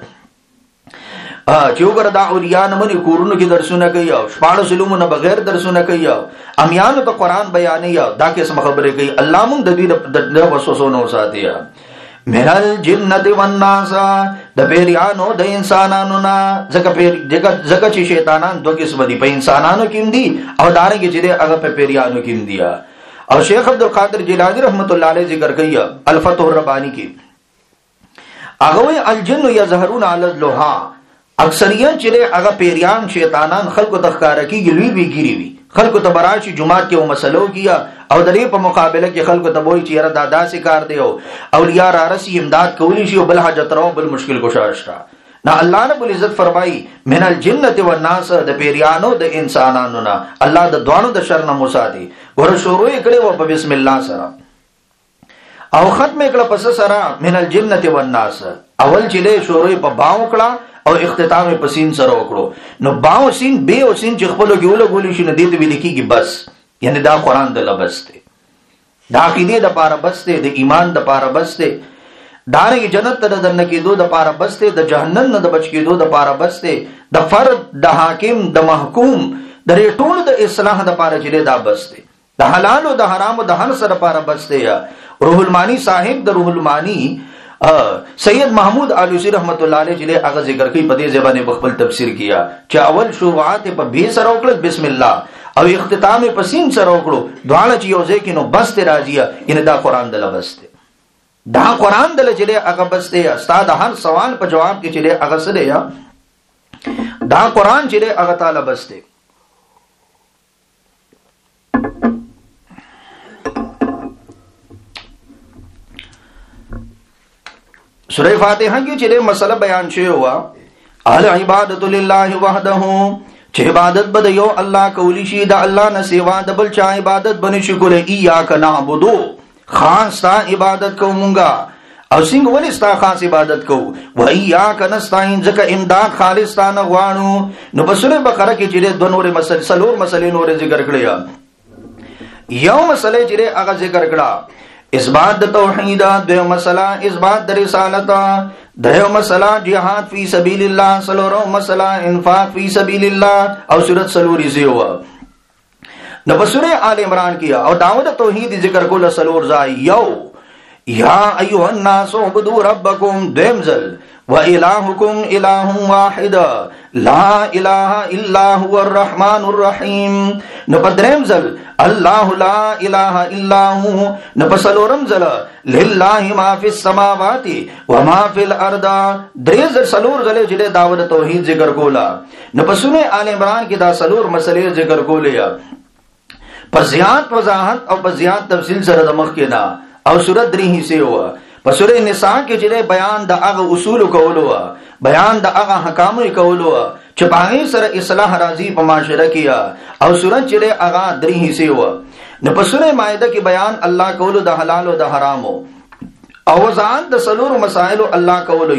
چې وګړه دا اولیاء نه مني کورونو کې درسونه کوي او شپاړو سلومونه بغیر درسونه کوي امیانو ته قران بیانوي دا قسم خبرې کوي الله مونږ د دې د وسوسو نو ساتي منل جنت والناس د پیریانو د انسانانو نه زکه چې شیطانان دوه قسم دي په انسانانو کې دي او دارنګ چې هغه په پیریانو کې دي او شیخ عبد القادر جیلانی رحمت الله علیه ذکر کوي الفتح الربانی کې هغه وی الجن یظهرون علی اللوحا اکثریت چې هغه پیریان شیطانان خلکو تخکار کیږي لوی وی ګيري وي خلکو ته براشي جمعات کې مسلو کیا او د دې په مقابله کې خلکو ته وایي چې یاره دادا سي کار دی او اولیاء را رسي امداد کولی شي او بل حاجت راو بل مشکل گشاشتا نه الله رب العزت فرمایي من الجنه والناس د پیریانو د انسانانو نه الله د دوانو د شر نه مسادي ور شروع کړي او په بسم الله سره او ختم کړه پس سره من الجنه والناس اول چې له شروع په باو کړه او اختتام په سین سره وکړو نو باو سین به او سین چې خپل ګوله ګولې شي نه دې ویل کېږي بس یعنی دا قران د لبس دی دا عقیده د پاره بس دی د ایمان د پاره بس دی دانګ جنت ته دنه کېدو د پاره بس دی د جهنم نه د بچ کېدو د پاره بس دی د فرد د حاکم د محکوم د ټول د اصلاح د پاره چې دا بس دی د حلال او د حرام د هر سره پاره بس دی روح المانی صاحب د روح المانی سید محمود علوسی رحمت الله علیه چې هغه ذکر کوي په دې زبانه بخبل تفسیر کیا چې اول شروعات په به سره وکړل بسم الله او اختتام په سین سره وکړو دواړه چې یو ځای کې نو بس ته راځي ان دا قران د لبس دی دا قران د لجله هغه بس دی استاد هر سوال په جواب کې چې هغه سره یا دا قران چې هغه تعالی بس دی سورہ فاتحہ کی چلے مسئلہ بیان شوی ہوا العبادت للہ وحدہ چې عبادت بد یو الله کولی شي دا الله نه سیوا د بل چا عبادت بنی شکر ایاک نعبدو خاص تا عبادت کو مونږه او څنګه ولې ستا خاص عبادت کو و ایاک نستعين ځکه امداد خالص تا نه غواړو نو په سورہ بقره کې چې دوه نورې مسلې څلور مسلې نورې ذکر کړې یو مسلې چې هغه ذکر کړه اثبات د توحید د مسله اثبات د رسالت د مسله جهاد فی سبیل الله سلورو مسله انفاق فی سبیل الله او سورۃ سلوری زیو نو په سورۃ آل عمران کې او داوود توحید ذکر کول سلور زای یو یا ایها الناس عبدوا ربکم دمزل وإلهكم إله واحد لا إله إلا هو الرحمن الرحيم. نو پدریم زل الله لا إله إلا هو. نو پسلورم زل لله ما في السماوات وما في الأرض. دریز سلور زل جلے دعوت توحید ذکر کولا. نو پسونے آل عمران کی دا سلور مسئلے ذکر کولیا پزیات وضاحت او پزیات تفصیل سره د مخ کې دا او سورۃ درې حصے ہوا. په سورۃ نساء کې چې بیان د هغه اصول کولو بیان د هغه احکام کولو چې باغې سره اصلاح راځي په معاشره کې او سورۃ چې هغه درې حصے ہوا. نو په سورۃ مائده کې بیان الله کولو د حلال او د حرام او وضاحت د سلور مسائل الله کولو.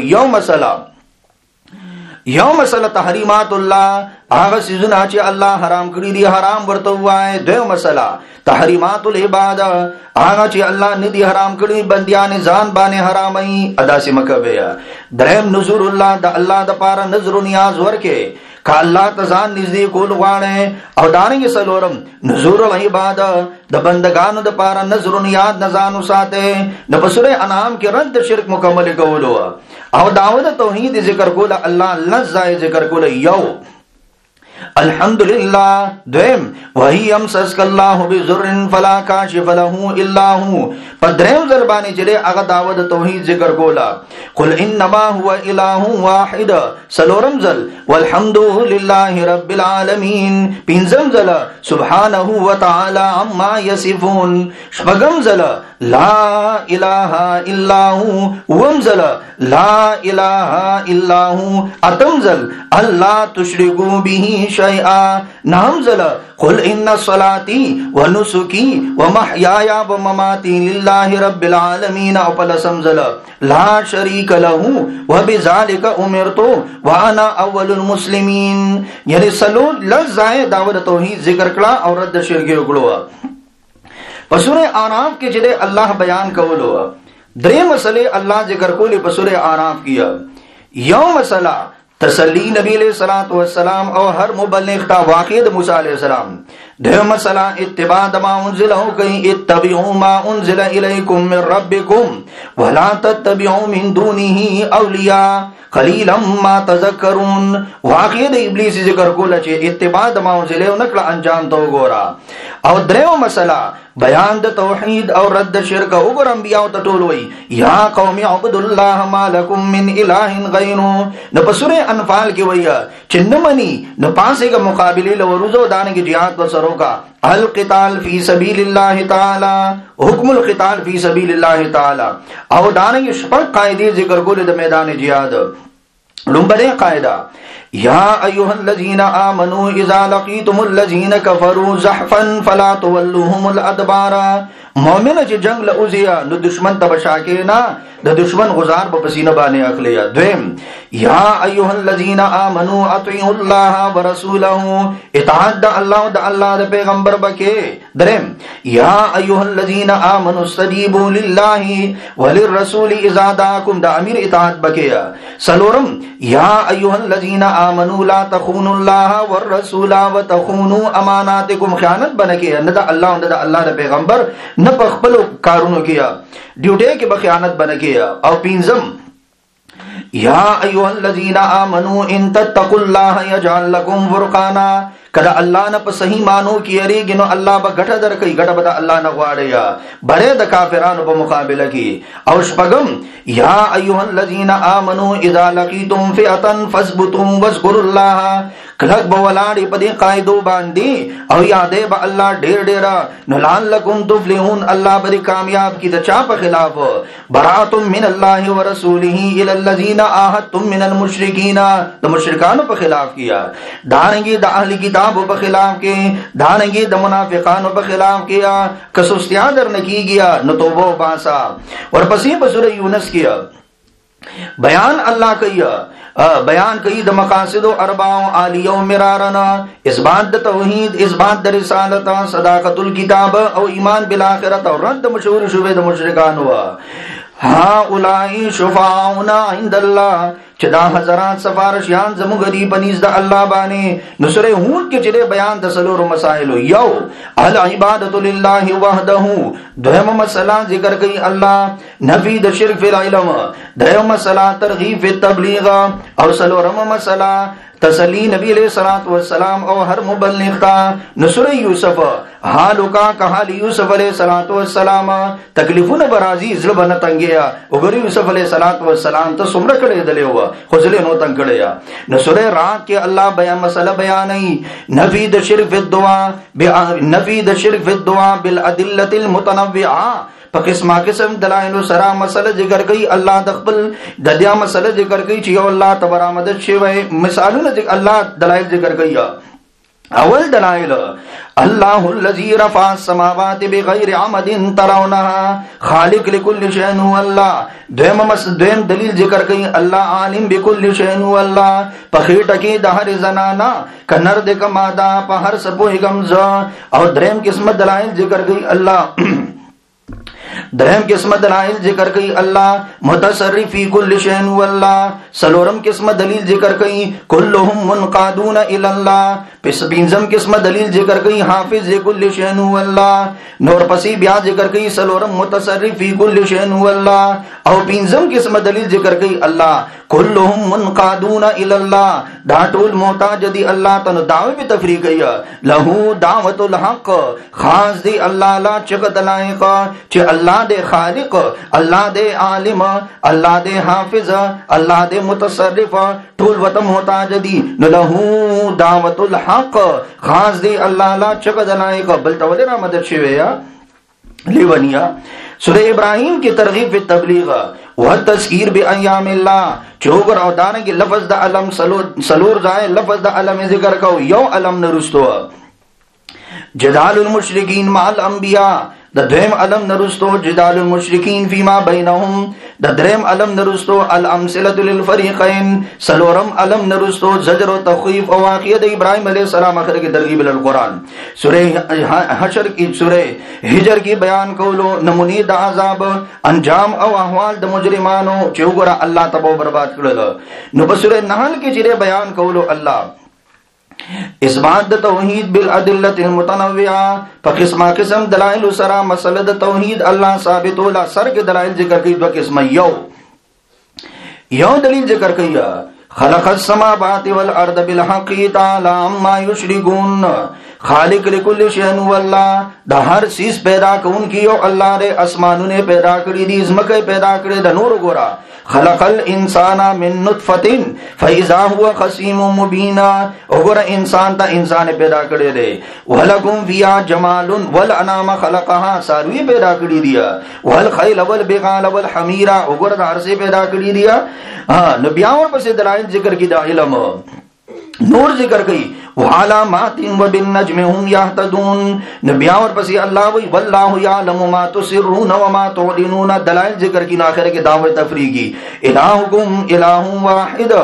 یو مسله تحریمات الله هغه سيزونه چې الله حرام کړی دي حرام ورته وایي. دویم مسله تحریمات العباد هغه چې الله نه دي حرام کړی بنديان ځان باندې حرامي ادا سي مکوي. دریم نذور الله د الله د پاره نظر نیاز ورکه کا الله تزان نږدې کول غواړي او دانګي سلورم نذور العباد د بندگانو د پاره نظر نیاز نزانو ساته. د بصره انعام کې رد شرک مکمل کولو او دعوت توحید ذکر کوله الله لزای ذکر کوله. یو الحمدللہ. دویم وہی امسسک اللہ بذر فلا کاشف له الا هو. پدریم زربانی چلے اغا دعوت توحید ذکر کولا قل انما هو الہ واحد. سلورم زل والحمدللہ رب العالمین. پینزم زل سبحانہ وتعالی عما یصفون. شپگم زل لا الہ الا هو. وم زل لا الہ الا هو. اتم زل اللہ تشرکو به شیئا. نام زل قل ان صلاتی و نسکی و محیای و مماتی للہ رب العالمین. او پلسم زل لا شریک له و بذالک امرتو و انا اول المسلمین. یعنی سلور لزائے دعوت توحید ذکر کلا اور رد شرکی اکڑوا. پسورہ آراف کے جلے اللہ بیان کولو درے مسئلے اللہ ذکر کولی پسورہ آراف کیا. یو مسئلہ تسلی نبی علیہ الصلوۃ والسلام او ہر مبلغ تا واقع موسی علیہ السلام. دو مسئلہ اتباع ما انزل ہو کہیں اتبعوا ما انزل الیکم من ربکم ولا تتبعوا من دونه اولیاء قلیلا ما تذکرون. واقع د ابلیس ذکر کوله چې اتباع ما انزل او نکړه انجام تو ګورا. او درو مسئلہ بیان د توحید او رد شرک او ګر انبیاء ته ټول وی یا قوم عبد الله ما لكم من اله غیره. نو په سورہ انفال کې ویا چې نمنی نو پاسه کا مقابله لوروزو دانګ jihad پر سرو کا القتال فی سبیل اللہ تعالی. حکم القتال فی سبیل اللہ تعالی او دانګ شپږ قاعده ذکر کول د میدان jihad. لومبره قاعده یا ایها الذین آمنوا اذا لقیتم الذین کفروا زحفا فلا تولوهم الادبار. مومن چې جنگ لوزیا نو دشمن ته بشاکه نه د دشمن غزار په پسینه باندې اخلیا. دویم یا ایها الذین آمنوا اطیعوا الله ورسوله. اطاعت د الله او د الله د پیغمبر بکې. دریم یا ایها الذین آمنوا استجیبوا لله وللرسول اذا دعاکم. د امیر اطاعت بکې. سلورم یا ایها الذین آمنوا لا تخونوا الله والرسول وتخونوا اماناتکم. خیانت بنکې نه د الله او د الله د پیغمبر نه په خپل کارونو کیا ډیوټي کې به خیانت بنکیا. او پینزم یا ایها الذین آمنوا ان تتقوا الله یجعل لكم فرقانا. کدا الله نه په صحیح مانو کې اړیږي نو الله به ګټه درکې. ګټه به الله نه غواړي بره د کافرانو په مقابله کې. او شپږم یا ایها الذین آمنوا اذا لقیتم فئه فاثبتوا واذكروا الله. کلک بولاړي په دې قاعدو باندې او یادې به الله ډېر ډېر نو لعلکم تفلحون. الله به کامیاب کی د چا په خلاف برات من الله ورسوله الى الذين عاهدتم من المشرکین. د مشرکانو په خلاف کیا دانګي د اهل کتاب په خلاف کې دانګي د منافقانو په خلاف کیا. کسوستیا در نکی گیا نو توبه باسا. ورپسې په سورہ یونس کیا بیان اللہ کیا بیان کئی د مقاصد اربع عالیہ مرارنا. اثبات د توحید اثبات د رسالت صداقت الکتاب او ایمان بالآخرت او رد مشهور شوبه د مشرکان ہوا. ہاؤلائی شفاعنا عند اللہ. چې دا حضرات سفارشیان زموږ دی پنيز د الله باندې. نو سورې هود کې چې بیان د څلورو مسائل یو العبادت لله وحده، دویمه مسله ذکر کوي الله نفی د شرک فی العلم، دریمه مسله ترغیب فی التبلیغ، او څلورمه مسله تسلی نبی علیہ الصلوۃ والسلام او ہر مبلغ تا. نصر یوسف حالو کا حال یوسف علیہ الصلوۃ والسلام تکلیفونه برازي زړه بنه تنګیا وګوري یوسف علیہ الصلوۃ والسلام ته څومره کړي دلې و خو ځله نو تنګ کړي. نصر رات کې الله بیان مسله بیان نه نفی د شرک فی الدعاء، نفی د شرک فی الدعاء بالادله المتنوعه، په قسمه قسم دلایل سره مسله ذکر کوي. الله د خپل د دې مسله ذکر کوي چې یو الله تبارک مدد شي وي. مثالونه الله دلایل ذکر کوي. اول دلائل الله الذي رفع السماوات بغیر عمد ترونها خالق لكل شيء هو الله. دویم دلیل ذکر کوي الله عالم بكل شيء هو الله. پخېټه کې د هر زنانا کنر د کمادا په هر سپوږی غمزه. او دریم قسم دلائل ذکر کوي الله درہم قسم دلائل ذکر کئی اللہ متصرف فی کل شیء واللہ. سلورم قسم دلیل ذکر کئی کلہم منقادون الی اللہ. پنځم قسم دلیل ذکر کئی حافظ کل شیء واللہ. نور پسی بیا ذکر کئی سلورم متصرف فی کل شیء واللہ. او پنځم قسم دلیل ذکر کئی اللہ کلہم منقادون الی اللہ. دا ټول محتاج دی اللہ تنو دعوی بھی تفریق کئی لہو دعوت الحق خاص دی اللہ لا چقد لائق چی اللہ دے خالق، اللہ دے عالم، اللہ دے حافظ، اللہ دے متصرف ټول وته محتاج دی. نو له دعوت الحق خاص دی اللہ لا چقد لائق بل تولے را مدد شوی یا لیونیا. سورہ ابراہیم کی ترغیب فی تبلیغ و تذکیر بایام اللہ. چوگر او دانے کی لفظ دا علم سلور جائے لفظ دا علم ذکر کو یو علم نرستو جدال المشرکین مع الانبیاء. د دریم علم نرستو جدال المشرکین فیما بینهم. د دریم علم نرستو الامثله للفریقین. سلورم علم نرستو زجر و تخویف او واقعہ د ابراہیم علیہ السلام اخر کی ترغیب القرآن. سورہ حشر کی سورہ ہجر کی بیان کولو نمونی د عذاب انجام او احوال د مجرمانو چوغرا اللہ تبو برباد کړل. نو په سورہ نحل کی چیرې بیان کولو اللہ اثبات د توحید بالادله المتنوعه. په قسمه قسم دلائل سره مسله د توحید الله ثابت ولا سر کې دلائل ذکر کوي. دو قسمه یو دلیل ذکر کوي خلق السماوات والارض بالحق تعالی عما یشرکون. خالق لكل شیء هو الله. د هر چیز پیدا کون کیو الله دے اسمانونه پیدا کړی دي زمکه پیدا کړی د نور ګورا. خلق الانسان من نطفه فاذا هو خصيم مبين. وګوره انسان ته انسان پیدا کړی دی. ولکم فیا جمال والانام خلقها ساروی پیدا کړی دی. والخيل والبغال والحمير وګوره د هر څه پیدا کړی دی. نو بیا ورپسې دلایل ذکر کی د علم نور ذکر کی وعلامات وبالنجم هم يهتدون. نبی اور پسی اللہ وی واللہ یعلم ما تسرون وما تعلنون. دلائل ذکر کی آخر کے دعوت تفریقی الہکم الہ واحد.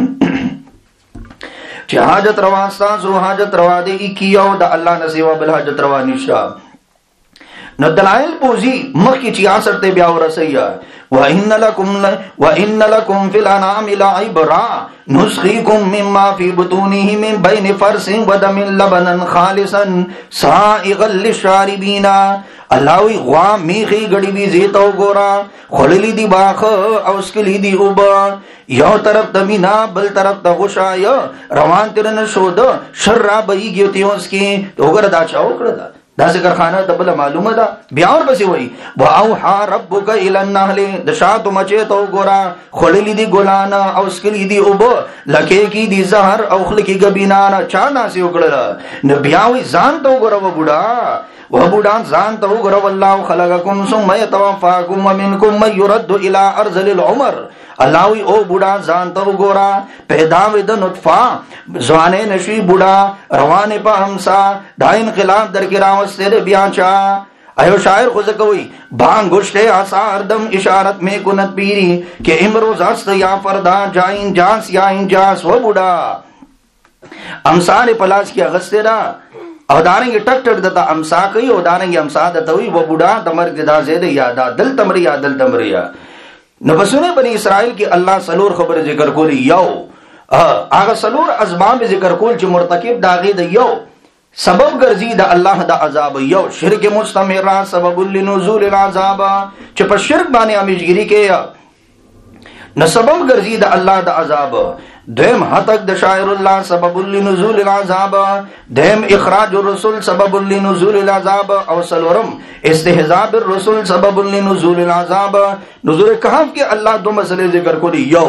چی حاجت روا سازو حاجت روا دے اکیو دا اللہ نسیوا بالحاجت روا نشا. نو دلائل پوزی مخ کی چیاسر تے بیا ورسیا وَإِنَّ لَكُمْ فِي الْأَنْعَامِ لَعِبْرَةً نُسْقِيكُم مِّمَّا فِي بُطُونِهِ مِن بَيْنِ فَرْثٍ وَدَمٍ لَبَنًا خَالِصًا سَائِغًا لِّلشَّارِبِينَ. اللہ وی غوا میخی گڑی بھی زیتو گورا خللی دی باخ او اسکلی دی اوبا. یو طرف دمینا بل طرف دا غشای روان ترن شود شر بئی گیوتیوں اس کی اوگر دا چاو کردا دا ذکر خانہ دبل معلوم دا. بیا اور بسی وئی وَأَوْحَى رَبُّكَ إِلَى النَّحْلِ دشاتو مچے تو گورا خللی دی گولانا او اسکلی دی اوبا لکے کی دی زہر او خلکی گبینانا چانا سی اکڑلا. نبیاوی زان تو گورا و بڑا وہ بڑان زان تو گورا واللہ خلقکم ثم یتوفاکم ومنکم من یرد الى ارذل العمر. اللہ وی او بڑا زان تو گورا پیدا ود نطفہ زوانے نشی بڑا روانے پا ہمسا دا انقلاب در کی راوستے دے بیانچا. ایو شاعر خود کوئی بھانگ گشتے آثار دم اشارت میں کنت پیری کہ امروز است یا فردا جائیں جاس یا انجاس. وہ بڑا امسان پلاس کی اغستے دا او دارنگی ٹک ٹک دتا امسا کئی او دارنگی امسا دتا ہوئی وہ بڑا تمر جدا زید یادا دل تمریا دل تمریا. نو بسونه بنی اسرائیل کې الله سلور خبر ذکر کولی. یو هغه سلور اسباب ذکر کول چې مرتکب داغه د یو سبب ګرځي د الله د عذاب. یو شرک مستمر سبب لنزول العذاب چې په شرک باندې امیشګری کې نو سبب ګرځي د الله د عذاب. دیم هتک د شاعر الله سبب لنزول العذاب. دیم اخراج الرسل سبب لنزول العذاب. او سلورم استهزاء بالرسل سبب لنزول العذاب. نزول کهف کې الله دو مسئلے ذکر کولی. یو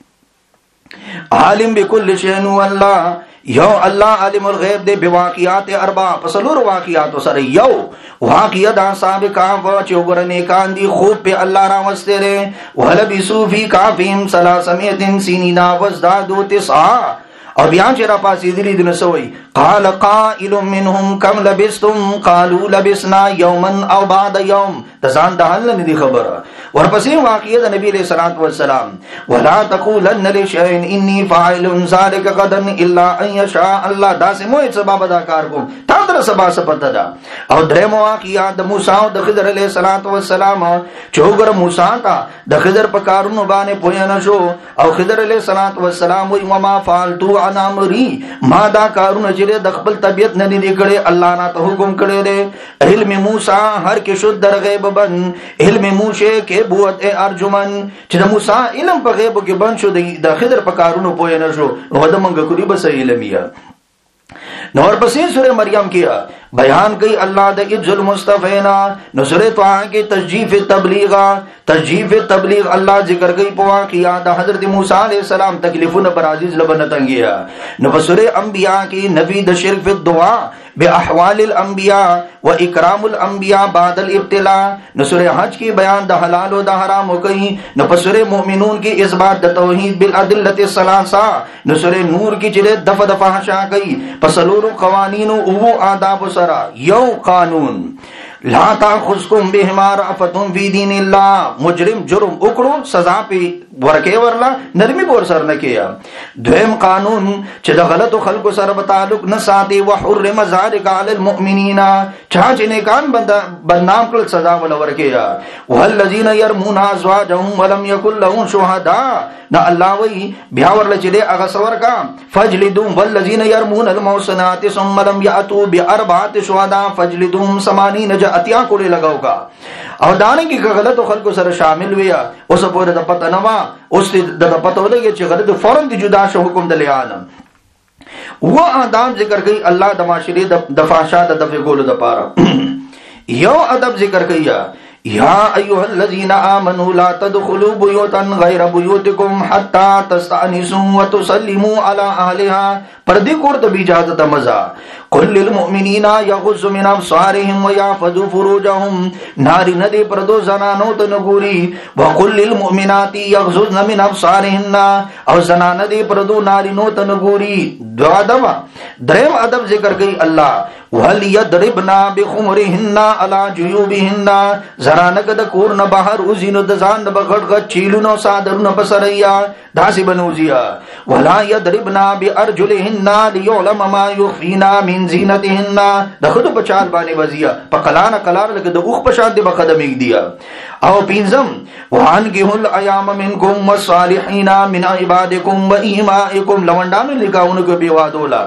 عالم بكل شيء والله یو الله عالم الغیب دے بواقعات اربع پسلور واقعات سره. یو واقعہ دا سابقہ چې وګرنه کان دي خوب په الله را وسته ره ولبسو فی کافهم 300 سنین وازدادوا 9 او بیا چې را پاسې دي دنه سوئی قال قائل منهم كم لبستم قالوا لبسنا يوما او بعد يوم. تزان د حل نه دي خبره. ورپسې واقعه د نبی علیہ الصلوۃ والسلام ولا تقولن لشيء اني فاعل ذلك غدا الا ان يشاء الله. دا سمو سبب ادا کار کوم تا در سبا سپته دا. او درې واقعه د موسی او د خضر علیہ الصلوۃ والسلام چوغر موسی تا د خضر په کارونو باندې پوهه نه شو او خضر علیہ الصلوۃ والسلام وی ما فعلتو انا امری ما دا کارونه چې د خپل طبيعت نه دي کړي الله نه ته حکم کړي دي. علم موسی هر کې شو در غیب بن علم موسی کې بوت ارجمن چې د موسی علم په غیب کې بن شو د خضر په کارونو پوه نه شو نو د منګه کړي بس علمیا. نو ورپسې سورہ مریم کې بیان کوي الله د عز المصطفینا. نو سورہ طه کې تجیف تبلیغ الله ذکر کوي په واقعیا د حضرت موسی علیہ السلام تکلیفونه پر عزیز لبن تنګیا. نو په سورہ انبیاء کې نفی د شرک فی الدعاء باحوال الانبیاء و اکرام الانبیاء بعد الابتلاء. نو سورہ حج کې بیان د حلال او د حرام کوي. نو په سورہ مومنون کې اثبات د توحید بالادله الثلاثه. نو سورہ نور کې چې دفع د فحشا کوي پسلور قوانین او آداب سرا. یو قانون لا تاخذکم بهما رأفتم فی دین الله. مجرم جرم وکړو سزا پی ورکه ورلا نرمی بور سر نه کیا. دویم قانون چې د غلطو خلکو سره په تعلق نه ساتي وحرم ذلک علی المؤمنین. چا چې نیکان بدنام کړل سزا ول ورکه. والذین يرمون ازواجهم ولم یکن لهم شهداء. نو الله وی بیا ورل چې هغه سور کا فجلدوا والذین يرمون المحصنات ثم لم یاتوا باربعه شهداء فجلدهم 80 اتیا کوړي لگاو کا. او دانه کې غلط خلکو سره شامل ویا اوس په د پته نه وا اوس د پته ولګي چې غلط فورن دی جدا شو حکم د لیانم. و آداب ذکر کوي الله د معاشري د فحشا د دفع کولو د پاره. یو ادب ذکر کوي یا ایها الذین آمنوا لا تدخلوا بیوتا غیر بیوتکم حتى تستأنسوا وتسلموا علی اهلها. پردی کور ته اجازه مزه. قل للمؤمنین یغضوا من ابصارهم ويحفظوا فروجهم. ناری ندی پردو زنانو ته نګوري. وقل للمؤمنات یغضضن من ابصارهن. او زنان دی پردو نارینو ته نګوري. دو ادب. دریم ادب ذکر کوي الله وليضربنا بخمرهن على جيوبهن. زنانګه د کور نه بهر وزینو د ځان د بغړغ چیلونو صادرونو بسریا داسې بنوزیا. ولا يضربنا بارجلهن ليعلم ما يخفينا من زینتهن. د خود په چال باندې وزیا په قلانه قلار لکه د اوخ په شان دی بقدمې دیا. او پینځم وان کهل ایام منکم والصالحین من عبادکم وایمائکم. لوندانو لګاونو کو بیوادولا.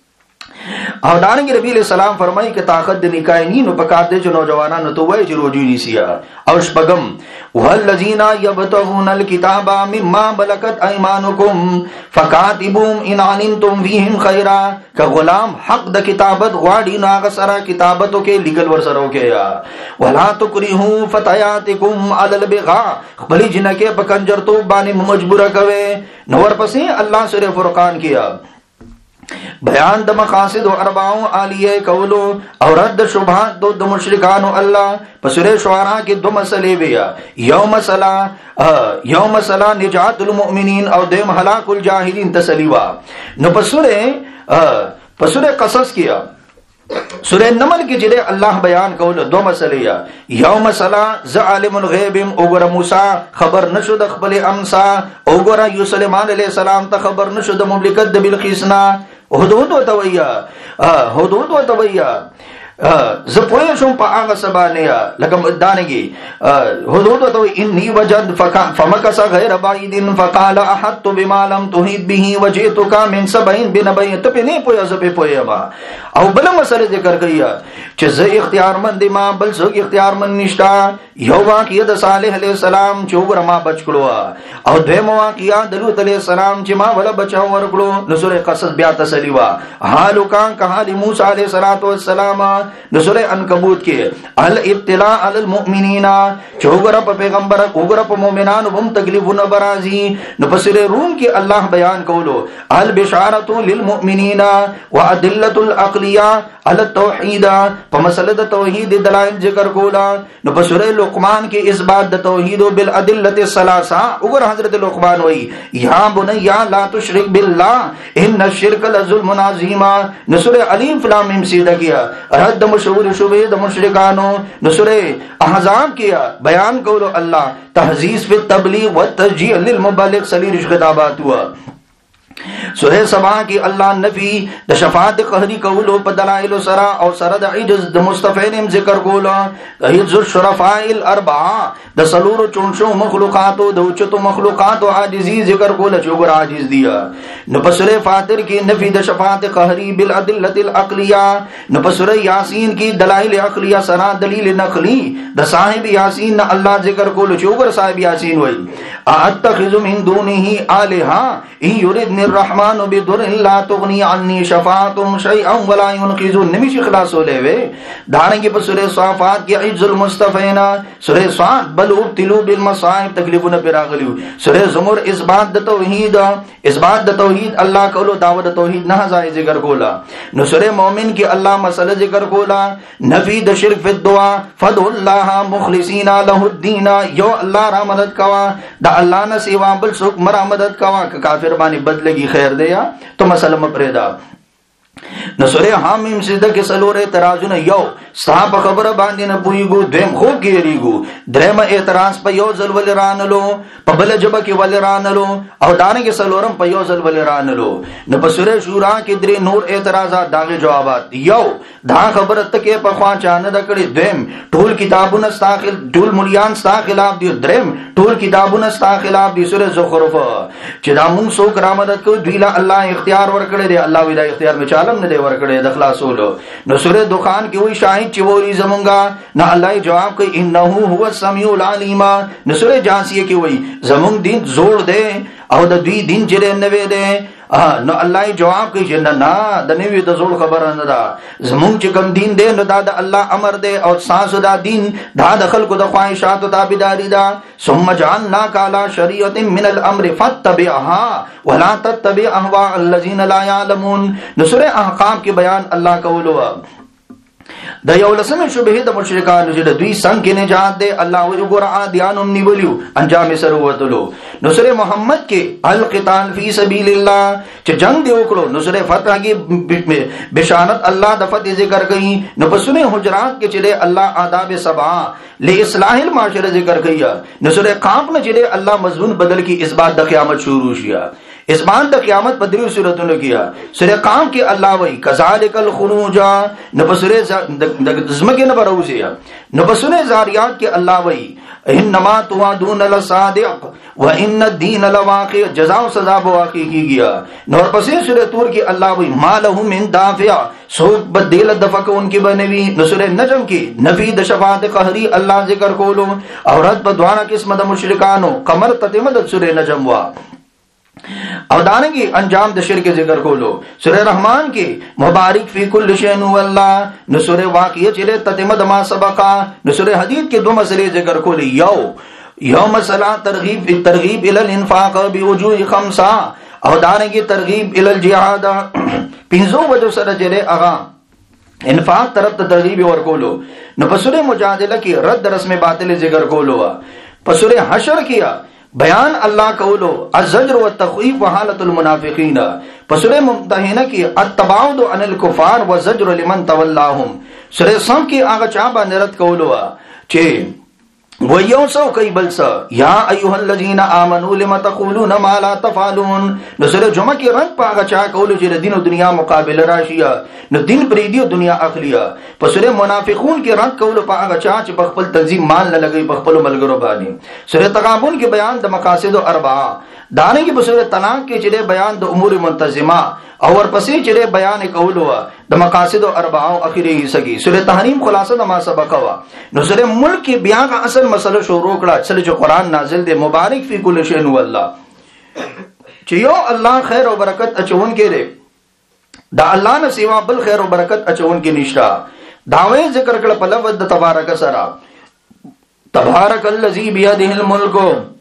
او دانګي ربی علیہ السلام فرمایي چې طاقت د نکاح نه نو پکار دي چې نوجوانانو ته وایي چې روزي نیسیا. او شپغم والذین یبتغون الکتاب مما ملکت ایمانکم فکاتبوهم ان علمتم فیهم خیرا. که غلام حق د کتابت غواړي نو هغه سره کتابتو کې لیګل ور سره وکیا. ولا تکرهوا فتياتکم علی البغاء. خپل جنکه په کنجرتو باندې مجبور کوي. نو ورپسې الله سورہ فرقان کیا بیان د مقاصد او اربعو عالیه کولو او رد شبهات د مشرکانو. الله په سورہ شعراء کې دو مسلې ویا. یو مسله نجات المؤمنین او دیم هلاك الجاهلین تسلیوا. نو په سورہ قصص کې سورہ نمل کې چې الله بیان کول دو مسلې. یو مسله ز عالم الغیب وګره موسی خبر نشو د خپل امسا وګره یو سليمان علیہ السلام ته خبر نشو د مملکت د بلقیس نه. حدود وتویا زپوی شم په هغه سبانیا لکه دانګي حدود تو انی وجد فمکس غیر بعید فقال احط بما لم تحيط به وجئتك من سبعين بنبأ ته نه پویا زپې پویا ما او بل مسله ذکر کړیا چې زه اختیار مند ما بل څوک اختیار مند نشتا یو واقعه د صالح علیہ السلام چې وګره ما بچ کړو او دویم واقعه د لوط علیہ السلام چې ما ولا بچاو ورکړو نو سورہ قصص بیا تسلی وا حال کان کحال موسی علیہ السلام نو سورہ عنکبوت کې الابتلاء علی المؤمنین چې وګره په پیغمبر وګره په مؤمنانو هم تکلیفونه برازي نو په سورہ روم کې الله بیان کولو البشارۃ للمؤمنین وادلۃ العقلیہ علی التوحید په مسله د توحید دلایل ذکر کولا نو په سورہ لقمان کې اثبات د توحید بالادلۃ الثلاثه وګره حضرت لقمان وایي یا بنی لا تشرک بالله ان الشرک لظلم عظیم نو سورہ الف لام میم سیدہ کیا رد مشهور شبهه د مشرکانو نو سورہ احزاب کیا بیان کولو الله تحزیز فی التبلیغ والتشجیع للمبلغ سلیل خطابات ہوا سورہ سبا کی اللہ نفی د شفاعت قهری کولو په دلائل سرا او سره د عجز د مستفین ذکر کولو عجز الشرفاء الاربعه د سلور چونشو مخلوقات د اوچتو مخلوقات عاجزی ذکر کول چې ګور عاجز دیا نو په سورہ فاطر کی نفی د شفاعت قهری بالادله العقلیه نو په سورہ یاسین کی دلائل عقلیه سرا دلیل نقلی د صاحب یاسین نه الله ذکر کولو چې ګور صاحب یاسین وای اتخذ من دونه الها ان يريد الرحمن بدر لا تغني عني شفاعتهم شيئا ولا ينقذون نمیش خلاص ولے وے دارنگی پر سورہ صافات کی عز المصطفین سورہ صاد بل ابتلوا بالمصائب تکلیفون پر اغلیو سورہ زمر اثبات د توحید اللہ کولو دعوت توحید نہ زائ ذکر کولا نو سورہ مومن کی اللہ مسئلہ ذکر کولا نفی د شرک فی الدعاء فدع اللہ مخلصین له الدین یو اللہ را مدد کوا دا اللہ نہ سوا بل سوک مرا مدد کوا کافر بانی بدلگی خیر دیا تو مسئلہ مپریدا نو سورہ حامیم سجدہ کې سلور اعتراضونه یو صاحب خبره باندې نه پویګو دیم خو کېریګو دریم اعتراض په یو ځل ول رانلو په بل جبه کې ول رانلو او دانه کې سلورم په یو ځل ول رانلو نو په سورہ شورا کې درې نور اعتراضات داغه جوابات یو دا خبره تکي په خوا چانه د کړي دیم ټول کتابونه استاخل ټول مليان ستا خلاف دي دریم ټول کتابونه ستا خلاف دي سورہ زخرف چې دا مونږ سو کرامت کو دیلا الله اختیار ورکړي دی الله ویلا اختیار می عالم نه دی ورکړي د خلاصولو نو سورہ دخان کې وی شاهد چې وری زمونږه نه الله جواب کوي انه هو السميع العليم نو سورہ جاسیه کې وی زمونږ دین زوړ دی او د دوی دین چې نه وی دی نو الله جواب کوي چې نه د نوې د زوړ خبره نه ده زمونږ چې کوم دین دی نو دا د الله امر دی او ساس دا دین دا د خلکو د خواهشات او تابعداري ده ثم جعلناك على شريعه من الامر فاتبعها ولا تتبع اهواء الذين لا يعلمون نو سورہ احقاف کې بیان الله کولو د یو لسمه شبهه د مشرکانو چې د دوی څنګه کې نجات ده الله وګور عادیانم نیولیو انجام سره وتلو نو سورہ محمد کې القتال فی سبیل الله چې جنگ دی وکړو نو سورہ فتح کې بشارت الله د فتح ذکر کړي نو په سورہ حجرات کې چې الله آداب سبع لاصلاح المعاشره ذکر کړي نو سورہ قاف نه چې الله مضمون بدل کی اثبات د قیامت شروع شیا اثبات د قیامت په دریو صورتونو کیا سورہ قام کې الله وای کذالک الخروج نو په سورہ زمکه نه بروزی نو په سورہ زاریات کې الله وای انما توعدون لصادق وان الدين لواقع جزاء و سزا واقع کی گیا نو په سورہ تور کې الله وای ما له من دافع سوق بدل دفق ان کی بنوی نو سورہ نجم کې نفی د شفاعت قهری الله ذکر کولو او رد په دواړه قسم د مشرکانو قمر تتمه د سورہ نجم وا او دانگی انجام د شرک ذکر کولو سورہ رحمان کی مبارک فی کل شین واللہ نو سورہ واقعہ چلے تتمد ما سبقا نو سورہ حدید کے دو مسئلے ذکر کولی یو مسئلہ ترغیب الی الانفاق بوجوہ خمسہ او دانگی ترغیب الی الجہاد پینزو وجہ سر چلے اغا انفاق طرف ترغیب ورکولو نو پسورہ مجادلہ کی رد رسم باطل ذکر کولو پسورہ حشر کیا بیان اللہ کولو الزجر والتخویف وحالت المنافقین پسورہ ممتحنہ کی التباعد عن الکفار والزجر لمن تولاهم سورہ سم کی آغا چابا نرد کولو چھے ویوسو کئی بلسا یا ایوہ الذین آمنوا لما تقولون ما لا تفعلون. نو سورہ جمعہ کی رنگ پاگا چاہ کولو چی دین و دنیا مقابل راشیا نو دین پریدی و دنیا اخلیا. پس سورہ منافقون کی رنگ کولو پاگا چاہ چی بخپل تنظیم مان لگئی بخپل ملگرو بانی. سورہ تغابن کی بیان دا مقاصد و اربعہ دانے کی بسورہ طلاق کے چلے بیان دا امور منتظمہ اور پسی چلے بیان کولو دا مقاصد و اربعہ اخیری ہی سگی. سورہ تحریم خلاصہ دا ما سبقوا. نو سورہ ملک کی بیان کا اصل مسئلہ شروع کڑا چلے جو قرآن نازل دے مبارک فی کل شیء هو اللہ چیو اللہ خیر و برکت اچون کے دے دا اللہ نہ سوا بل خیر و برکت اچون کے نشتا. دعوے ذکر کڑا پلوت دا تبارک سرا تبارک الذی بیدہ الملک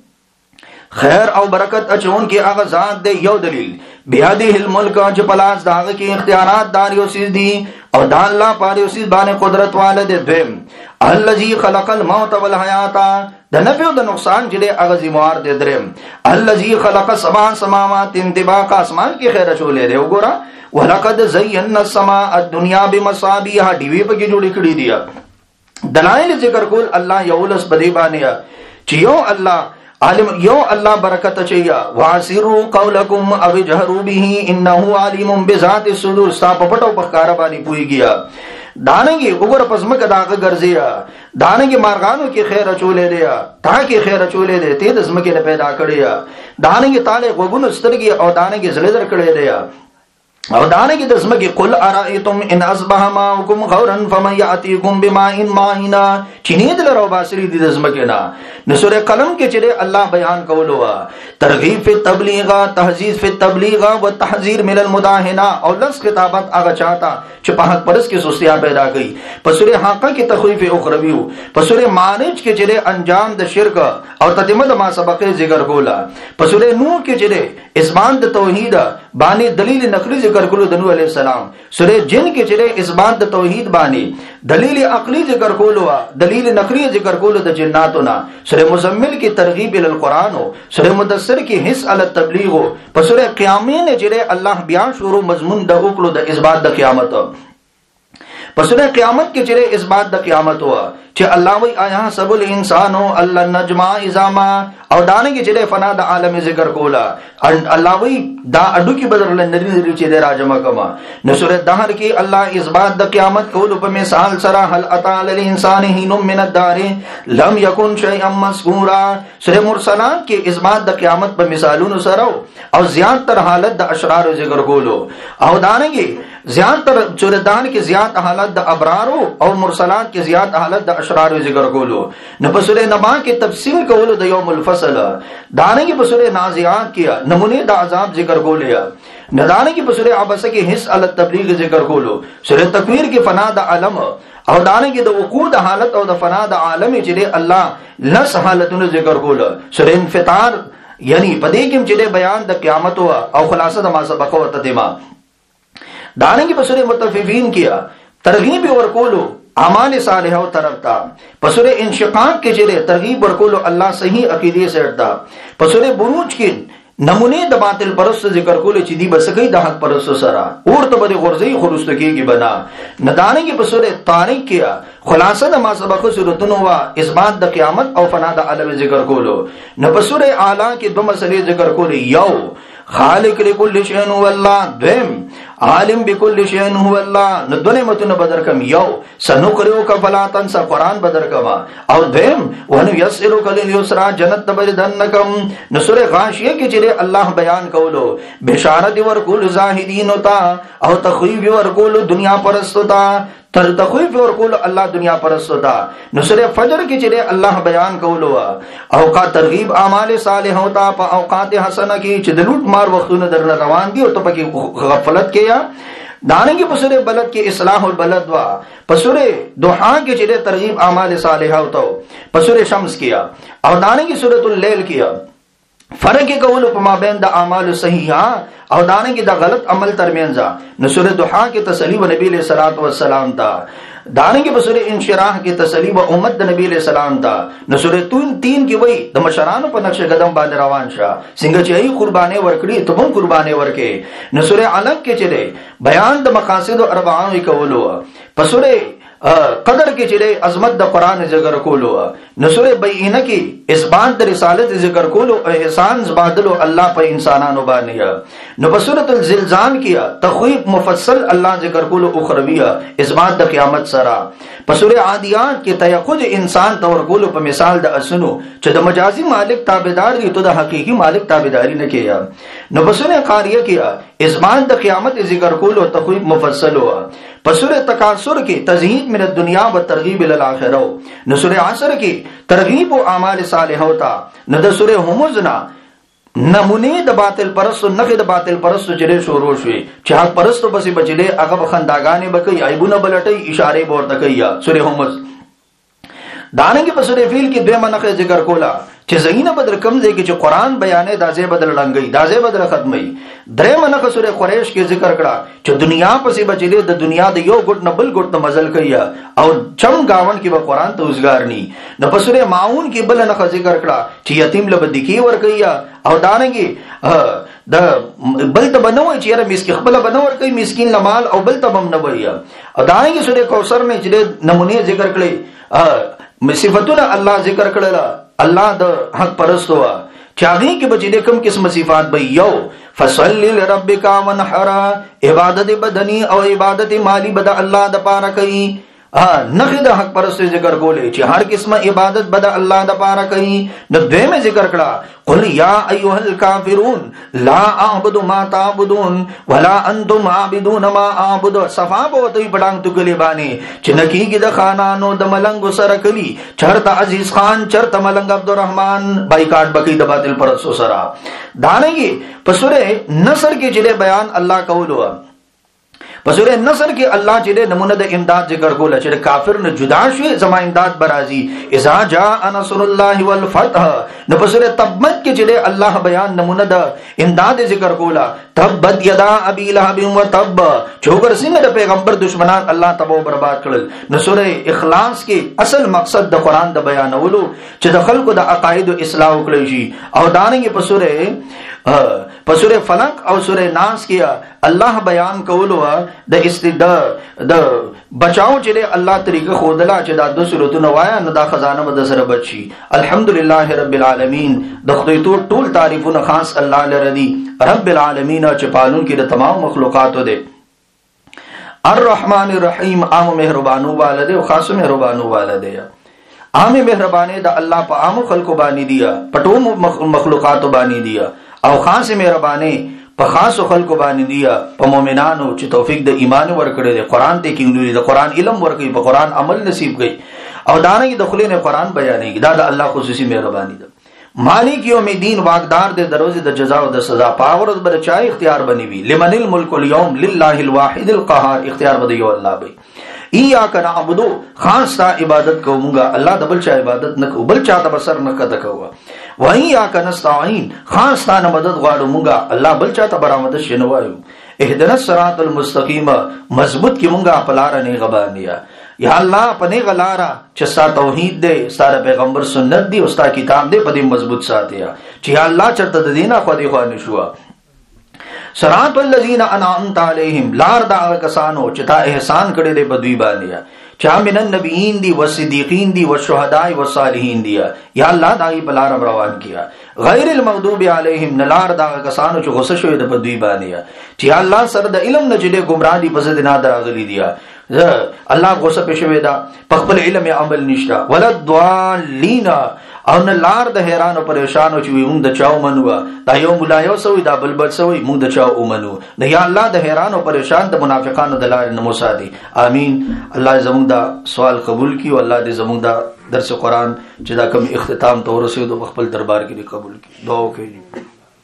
خیر او برکت اچون کی آغا ذات دے. یو دلیل بیادی الملک جو پلاس داغ کی اختیارات داریو سیز دی او دا اللہ پاریو سیز بانے قدرت والد. دویم الذی خلق الموت والحیاتا دا نفع و دا نقصان جلے اغزی موار دے. درم الذی خلق سبع سماوات انتباق اسمان کی خیر چولے دے. گورا وَلَقَدْ زَيَّنَّا السَّمَاءَ الدُّنْيَا بِمَصَابِيحَ ڈیوی پا کی جوڑی کڑی دیا. دلائل ذکر کول اللہ یولس بدی بانیا چیو اللہ عالم یو اللہ برکت چیا. واسروا قولکم او جهروا به انه علیم بذات الصدور. ستا پپٹو پخکارا بانی پوئی گیا دانگی اگر پزمک داغ گرزیا دانگی مارغانو کی خیر چولے دیا تاکی خیر چولے دے تید ازمکی نے پیدا کڑیا دانگی تالے غگون استرگی او دانگی زلیدر کڑے دیا او دانگی دزمکی قل ارائیتم ان اصبح ماؤکم غورا فمن یعطیکم بمائن مائنا چینید لرو باسری دی دزمکینا. نسور قلم کے چلے اللہ بیان کولوا ترغیب فی التبلیغ تحزیز فی التبلیغ و تحذیر من المداہنہ. اور لفظ خطابت آگا چاہتا چپاہت پرس کی سستیاں پیدا گئی. پسور حاقہ کی تخویف اخرویو پسور مانج کے چلے انجام دا شرک اور تتمد ما سبق ذکر کولا. پسور نور کے چلے اسمان دا توحید بانی دلیل نقلی ذکر کلو دنو علیہ السلام. سورہ جن کے چلے اسبات توحید بانی دلیل عقلی ذکر کولو دلیل نقلی ذکر کولو دا جناتنا. سورہ مزمل کی ترغیب القرآن ہو. سورہ مدثر کی حس علی التبلیغ ہو. پس سورہ قیامین چلے اللہ بیان شروع مضمون دا اکلو دا اسبات دا قیامت. پس سورہ قیامت کے چلے اسبات دا قیامت ہوا چھ اللہ وی آیا سب الانسانو اللہ نجمع ازاما اور دانے کے چلے فنا دا عالم ذکر کولا اللہ وی دا اڈو کی بدر لندری نری چھ دے راجمہ کما. نسور دہر کی اللہ اسبات دا قیامت کولو پا مثال سرا حل اتا للانسان ہینم من الدار لم یکن شیئا مذکورا. سورہ مرسلات کی اسبات دا قیامت پا مثالون سرو اور زیاد تر حالت دا اشرار ذکر کولو اور دانے کی زیاد تر سورہ دہر کی زیاد حالت دا ابرارو اور مرسلات کی زیاد حالت دا اشرار ذکر کولو. نپسور نبا کی تفسیر کولو دا یوم الفصل دانے کی پسور نازعات کیا نمونے دا عذاب ذکر کولیا ندانے کی پسور عبس کی حس علی التبلیغ ذکر کولو. سورہ تکویر کی فنا دا علم اور دانے کی دا وقود حالت اور دا فنا دا عالمی چلے اللہ لس حالتون ذکر کولو. سورہ انفطار یعنی پدے کم چلے بیان دا قیامت ہوا اور خلاصہ دا ما سبق و تتما. دانے کی پسور متففین کیا ترغیب اور کولو اعمال صالحہ و طرف تا. پسور انشقاق کے چلے ترغیب اور کولو اللہ صحیح عقیدے سے اٹھتا. پسور بروج کی نمونے دا باطل پرست ذکر کولے چی دی بسکی دا حق پرست سرا اور تو بدے غرزی خرستکی کی بنا. ندانے کی پسور تاریخ کیا خلاصہ دا ما سبق صورتن ہوا اسبات دا قیامت او فنا دا علم ذکر کولو. نپسور اعلیٰ کی دو مسئلے ذکر کولے یو خالق لکل شئین هو اللہ دویم عالم بکل شئین هو اللہ. ندونے متن بدر کم یو سنقریو کا فلا تنسا قرآن بدر کما اور دویم ونیسرو کلیل یسرا جنت تبردنکم. نسور غاشیہ کی چلے اللہ بیان کولو بشارت ورکول زاہدین ہوتا اور تخویب ورکول دنیا پرست ہوتا تر تخویف اور کولو اللہ دنیا پرست ہوتا. نسور فجر کی چلے اللہ بیان کولو اوقات ترغیب اعمال صالح ہوتا پا اوقات حسنہ کی چدلوٹ مار وقتون در روان دی اور تو پکی غفلت کیا. دانے کی پسور بلد کی اصلاح البلد وا پسور دوحا کے چلے ترغیب اعمال صالحہ ہوتا پسور شمس کیا اور دانے کی سورۃ اللیل کیا فرق کے قول پما بین دا اعمال صحیحہ اور دانے کی دا غلط عمل ترمین زا. نسور دوحا کی تسلیب نبی علیہ الصلوۃ والسلام تا. دانے کی بسور انشراح کی تسلیب امت دا نبی علیہ السلام تا. نسور تین کی وئی دا مشرانو پا نقش قدم باندې روان شا سنگا چاہی قربانے ورکڑی تبن قربانے ورکے. نسور علق کے چلے بیان دا مقاصد و اربعانوی کولو پسور قدر کې چې عظمت د قران ذکر کولو نو سورې بینه کې اثبات د رسالت ذکر کولو او احسان زبادلو الله په انسانانو باندې نو په سورۃ الزلزال کې تخویف مفصل الله ذکر کولو اخرویه اثبات د قیامت سره په سورۃ عادیات کې تیقظ انسان تور کولو په مثال د اسنو چې د مجازي مالک تابعدار دي ته د حقيقي مالک تابعداري نه کوي نو په سورۃ قاریه کې اثبات د قیامت ذکر کولو تخویف مفصل هو په سورۃ تکاثر کې تزهید من الدنیا و ترغیب الی الاخره نو سورۃ عصر کې ترغیب او اعمال صالحه ہوتا نو د سورۃ همزنا نمونه د باطل پرستو نخې د باطل پرستو چې شروع شوي چې حق پرستو پسې بچلې هغه بخنداګانې بکې عیبونه بلټي اشاره ورته کوي سورۃ همز دانګي په سورۃ فیل کې دوه منخه ذکر کولا چې زینه بدر کم دی کې چې قران بیانې دازې بدل لنګي دازې بدل ختمي درې منخه سورۃ قریش کې ذکر کړه چې دنیا پسې بچلې د دنیا د یو ګټ نه بل ګټ مزل کوي او چم گاون کې به قران ته وزګار ني نو په سورۃ ماعون کې بل نه ذکر کړه چې یتیم لبدی کې ور کوي او دانګي د بل ته بنوي چې را مسکین خپل بنور کوي مسکین لمال او بل ته بم نه وي او دانګي سورۃ کوثر نه چې نمونه ذکر کړي صفاتونه الله ذکر کړل الله د حق پرستو چاغي کې بچې کوم قسم صفات به یو فصلی لربک وانحر عبادت بدنی او عبادت مالی بد الله د پاره کوي نخې د حق پرستو ذکر کولې چې هر قسمه عبادت بد الله د پاره کوي د دویمه ذکر کړه قل یا ایها الکافرون لا اعبد ما تعبدون ولا انتم عابدون ما اعبد صفا بوتي پډنګ تګلې باندې چې نکیږي د خانانو د ملنګ سره کلی چرته عزیز خان چرته ملنګ عبدالرحمن بایکاټ بکی د باطل پرستو سره دانګي په سورې نصر کې چې بیان الله کولو په سورۃ نصر کې الله چې نمونه د امداد ذکر کوله چې کافر نه جدا شي زما امداد برازي اذا جاء نصر الله والفتح نو په سورۃ تبت کې چې الله بیان نمونه د امداد ذکر کوله تبت یدا ابي لهب وتب چوغر څنګه د پیغمبر دشمنان الله تبو برباد کړل نو سورۃ اخلاص کې اصل مقصد د قران د بیانولو چې د خلکو د عقاید او اصلاح وکړي شي او دانګي په سورۃ فلق او سورۃ ناس کې الله بیان کولو د استداد د بچاو چې الله طریقه خودلا چې دا د سورتونو وایا نو دا خزانه به سره بچي الحمدلله رب العالمین د خدای ټول تعریفونه خاص الله لري رب العالمین چې پالون کې د تمام مخلوقاتو دی الرحمن الرحیم عام مهربانو والده او خاص مهربانو والده عام مهربانه د الله په عام خلقو باندې دی پټو مخلوقاتو باندې دی او خاص مهربانه په خاص خلکو باندې دی په مؤمنانو چې توفیق د ایمان ورکړي د قران ته کېږي د قران علم ورکړي په قران عمل نصیب کړي او دانګي د خلینو قران بیانېږي دا د الله خصوصي مهرباني ده مالک یوم الدین واقدار د دروازه د جزا او د سزا پاور بر چا اختیار بنی وی لمن الملک اليوم لله الواحد القهار اختیار بده یو الله به ایاک نعبدو خاص تا عبادت کومګه الله د بل چا عبادت نه کو بل چا ته بسر نه کته کوه و ایاک نستعين خاص تا مدد غواړو مونږه الله بل چا ته برآمد شنو وایو اهدنا الصراط المستقيم مضبوط کی مونږه په لار نه غبانیا یا الله پنه غلارا چې ستا توحید دی ستا پیغمبر سنت دی او ستا کتاب دی په دې مضبوط ساتیا چې الله چرته د دینه خو دی خو نشو صراط الذين انعمت عليهم لار دا کسانو چې تا احسان کړی دی په دوی باندې چا من النبیین دی والصدیقین دی والشهداء والصالحین دی یا الله دای په لار روان کیا غیر المغضوب علیهم نلار دا کسانو چې غصه شوی د دوی باندې چې الله سره د علم نه چې ګمرا دي پس د نادر غلی دی الله غصه پښوی دا په خپل علم عمل نشتا ولد ضالین او نه لار د حیران او پریشانو چې موږ د چاو منو دا یو مولا یو سوی دا بلبل سوی موږ د چاو ومنو نه یا الله د حیران او پریشان د منافقانو د لار نه موسادي امين الله زموږ دا سوال قبول کړي او الله دې زموږ دا درس قرآن چې دا کوم اختتام ته ورسېدو خپل دربار کې قبول کړي دعا وکړي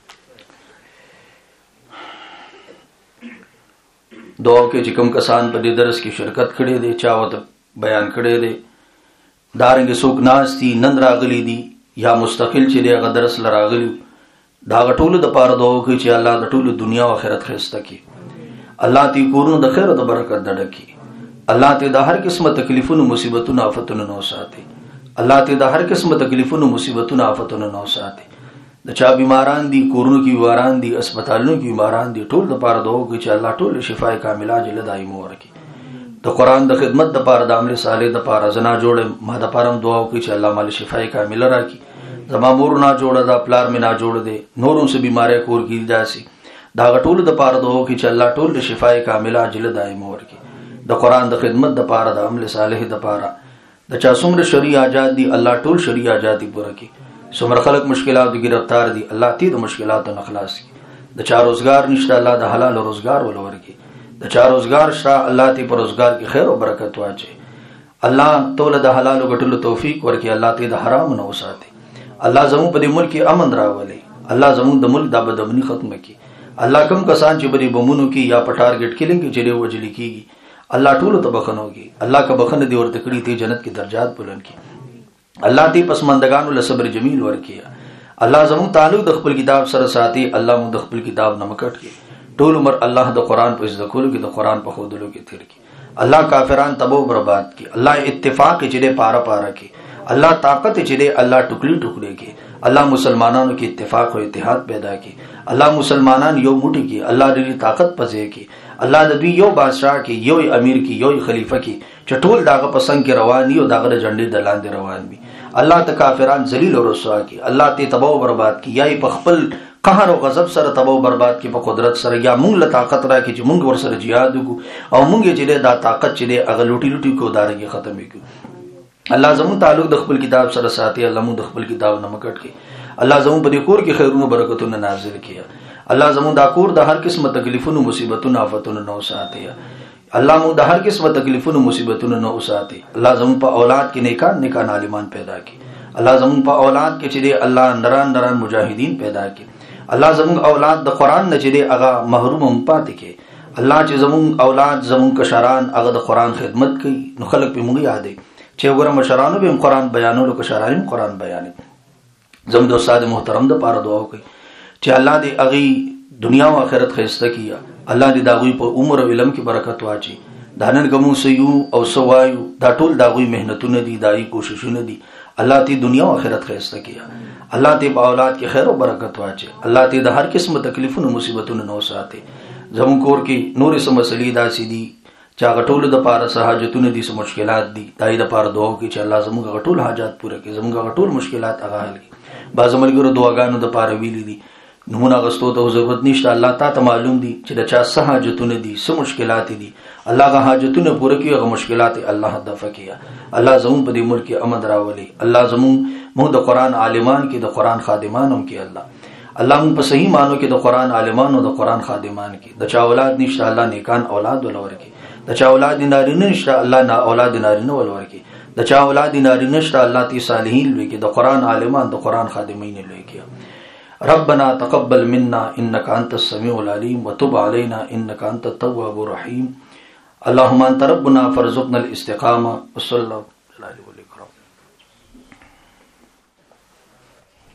دعا کې چې کوم کسان په دې درس کې شرکت کړي دي چا وته بیان کړي دي دارنګ څوک ناشتي نن راغلي دي یا مستقل چې دغه درس لراغلي دا ټولو د پاره دعا کوي چې الله د ټولو دنیا او آخرت خسته کړي الله دې کورونو د خیر او د برکت ډډکړي الله دې د هر قسمه تکلیفونو مصیبتونو آفتونو نو ساتي الله دې د هر قسمه تکلیفونو مصیبتونو آفتونو نو ساتي د چا بیماران دي کورونو کې بیماران دي هسپتالونو کې بیماران دي ټول د پاره دعا کوي چې الله ټول شفای کامله جل دایمو ورکړي د قران د خدمت د پاره د عمل صالح د پاره زنا جوړ ما د پاره دعا وکړي چې الله مال شفای کامله راکړي زما مور نه جوړه دا پلار می نه جوړ دي نورو سه بیماری کور کی داسي دا غټول د پاره دعا وکړي چې الله ټول د شفای کامله عاجله دائم ورکړي د قران د خدمت د پاره د عمل صالح د پاره د چا څومره شرعي آزاد دي الله ټول شرعي آزادي پوره کړي څومره خلک مشکلات گرفتار دي الله تی د مشکلاتو نه خلاص کړي د چا روزګار نشته الله د حلال روزګار ول ورکړي د چا روزګار شته الله تی پر روزګار کې خیر او برکت واچي الله ټول د حلال غټلو توفیق ورکړي الله تی د حرام نه وساتي الله زموږ په دې ملک امن راولي الله زموږ د ملک د بدامني ختم کړي الله کوم کسان چې بری بمونو کې یا په ټارګټ کیلنګ کې چره وجلی کیږي الله ټول ته بخنوږي الله کا بخنه دی ورته کړي ته جنت کې درجات بلند کړي الله دې پسمندگانو له صبر جمیل ورکړي الله زموږ تعلق د خپل کتاب سره ساتي الله موږ د خپل کتاب نه مکټ کړي ټول عمر الله د قران په عزت کولو کې د قران په خودلو کې تیر کړي الله کافران تبو برباد کړي الله اتفاق چې دې پارا پارا کړي الله طاقت چې دې الله ټوکړي ټوکړي کړي الله مسلمانانو کې اتفاق او اتحاد پیدا کړي الله مسلمانان یو موټی کړي الله دې طاقت پځې کړي الله د دوی یو بادشاہ کې یو امیر کې یو خلیفہ کې چې ټول داغه پسند کې روان دي او داغه جنډې د لاندې روان دي الله ته کافران ذلیل او رسوا کی الله ته تباہ او برباد کی یا په خپل قهر او غضب سره تباہ او برباد کی په قدرت سره یا مونږ له طاقت را کی چې مونږ ور سره jihad وکړو او مونږ چې دا طاقت چې هغه لوټي لوټي کو دارګي ختم وکړو الله زموږ تعلق د خپل کتاب سره ساتي الله موږ د خپل کتاب نه مکټ کی الله زموږ په دې کور کې خیرونه برکتونه نازل کړي الله زموږ د کور د هر قسمه تکلیفونو مصیبتونو آفتونو نو ساتي الله موږ د هر قسمه تکلیفونو مصیبتونو نو ساتي الله زموږ په اولاد کې نیکان نیکان عالمان پیدا کړي الله زموږ په اولاد کې چې الله نران نران مجاهدین پیدا کړي الله زموږ اولاد د قران نه چې هغه محروم هم پاتې کړي الله چې زموږ اولاد زموږ کشران هغه د قران خدمت کوي نو خلک په موږ یادې چې وګوره مشرانو به قران بیانولو کشرانو قران بیانې زموږ د استاد محترم د پاره دعا کوي چې الله دې اغي دنیا او آخرت خیسته کیا الله دې داغوی په عمر او علم کې برکت واچي دانن غمو سيو او سوایو دا ټول داغوی مهنتونه دي دای کوششونه دي الله دې دنیا او آخرت خیسته کیا الله دې په اولاد کې خیر او برکت واچي الله دې د هر قسم تکلیفونو مصیبتونو نو ساتي زمون کور کې نور سم مسلې داسې دي چا غټول د پاره حاجتونه دي سم مشکلات دي دای د پاره دعا کوي چې الله زموږ غټول حاجات پوره کړي زموږ غټول مشکلات هغه حل کړي باز ملګرو دعاګانو د پاره ویلي دي نمونه غستو ته ضرورت نشته الله ته معلوم دي چې د چا څه حاجتونه دي څه مشکلات دي الله غا حاجتونه پوره کوي هغه مشکلات الله دفع کوي الله زمون په دې ملک امن راولي الله زمون موږ د قران عالمان کې د قران خادمان هم کې الله موږ په صحیح مانو کې د قران عالمان او د قران خادمان کې د چا اولاد نشته الله نیکان اولاد ولور کې د چا اولاد نارینه نشته الله نه اولاد نارینه ولور کې د چا اولاد نارینه نشته الله تی صالحین لوي کې د قران عالمان د قران خادمین لوي کې ربنا تقبل منا انك انت السميع العليم وتب علينا انك انت التواب الرحيم اللهم انت ربنا فارزقنا الاستقامه وصلى الله عليه وسلم.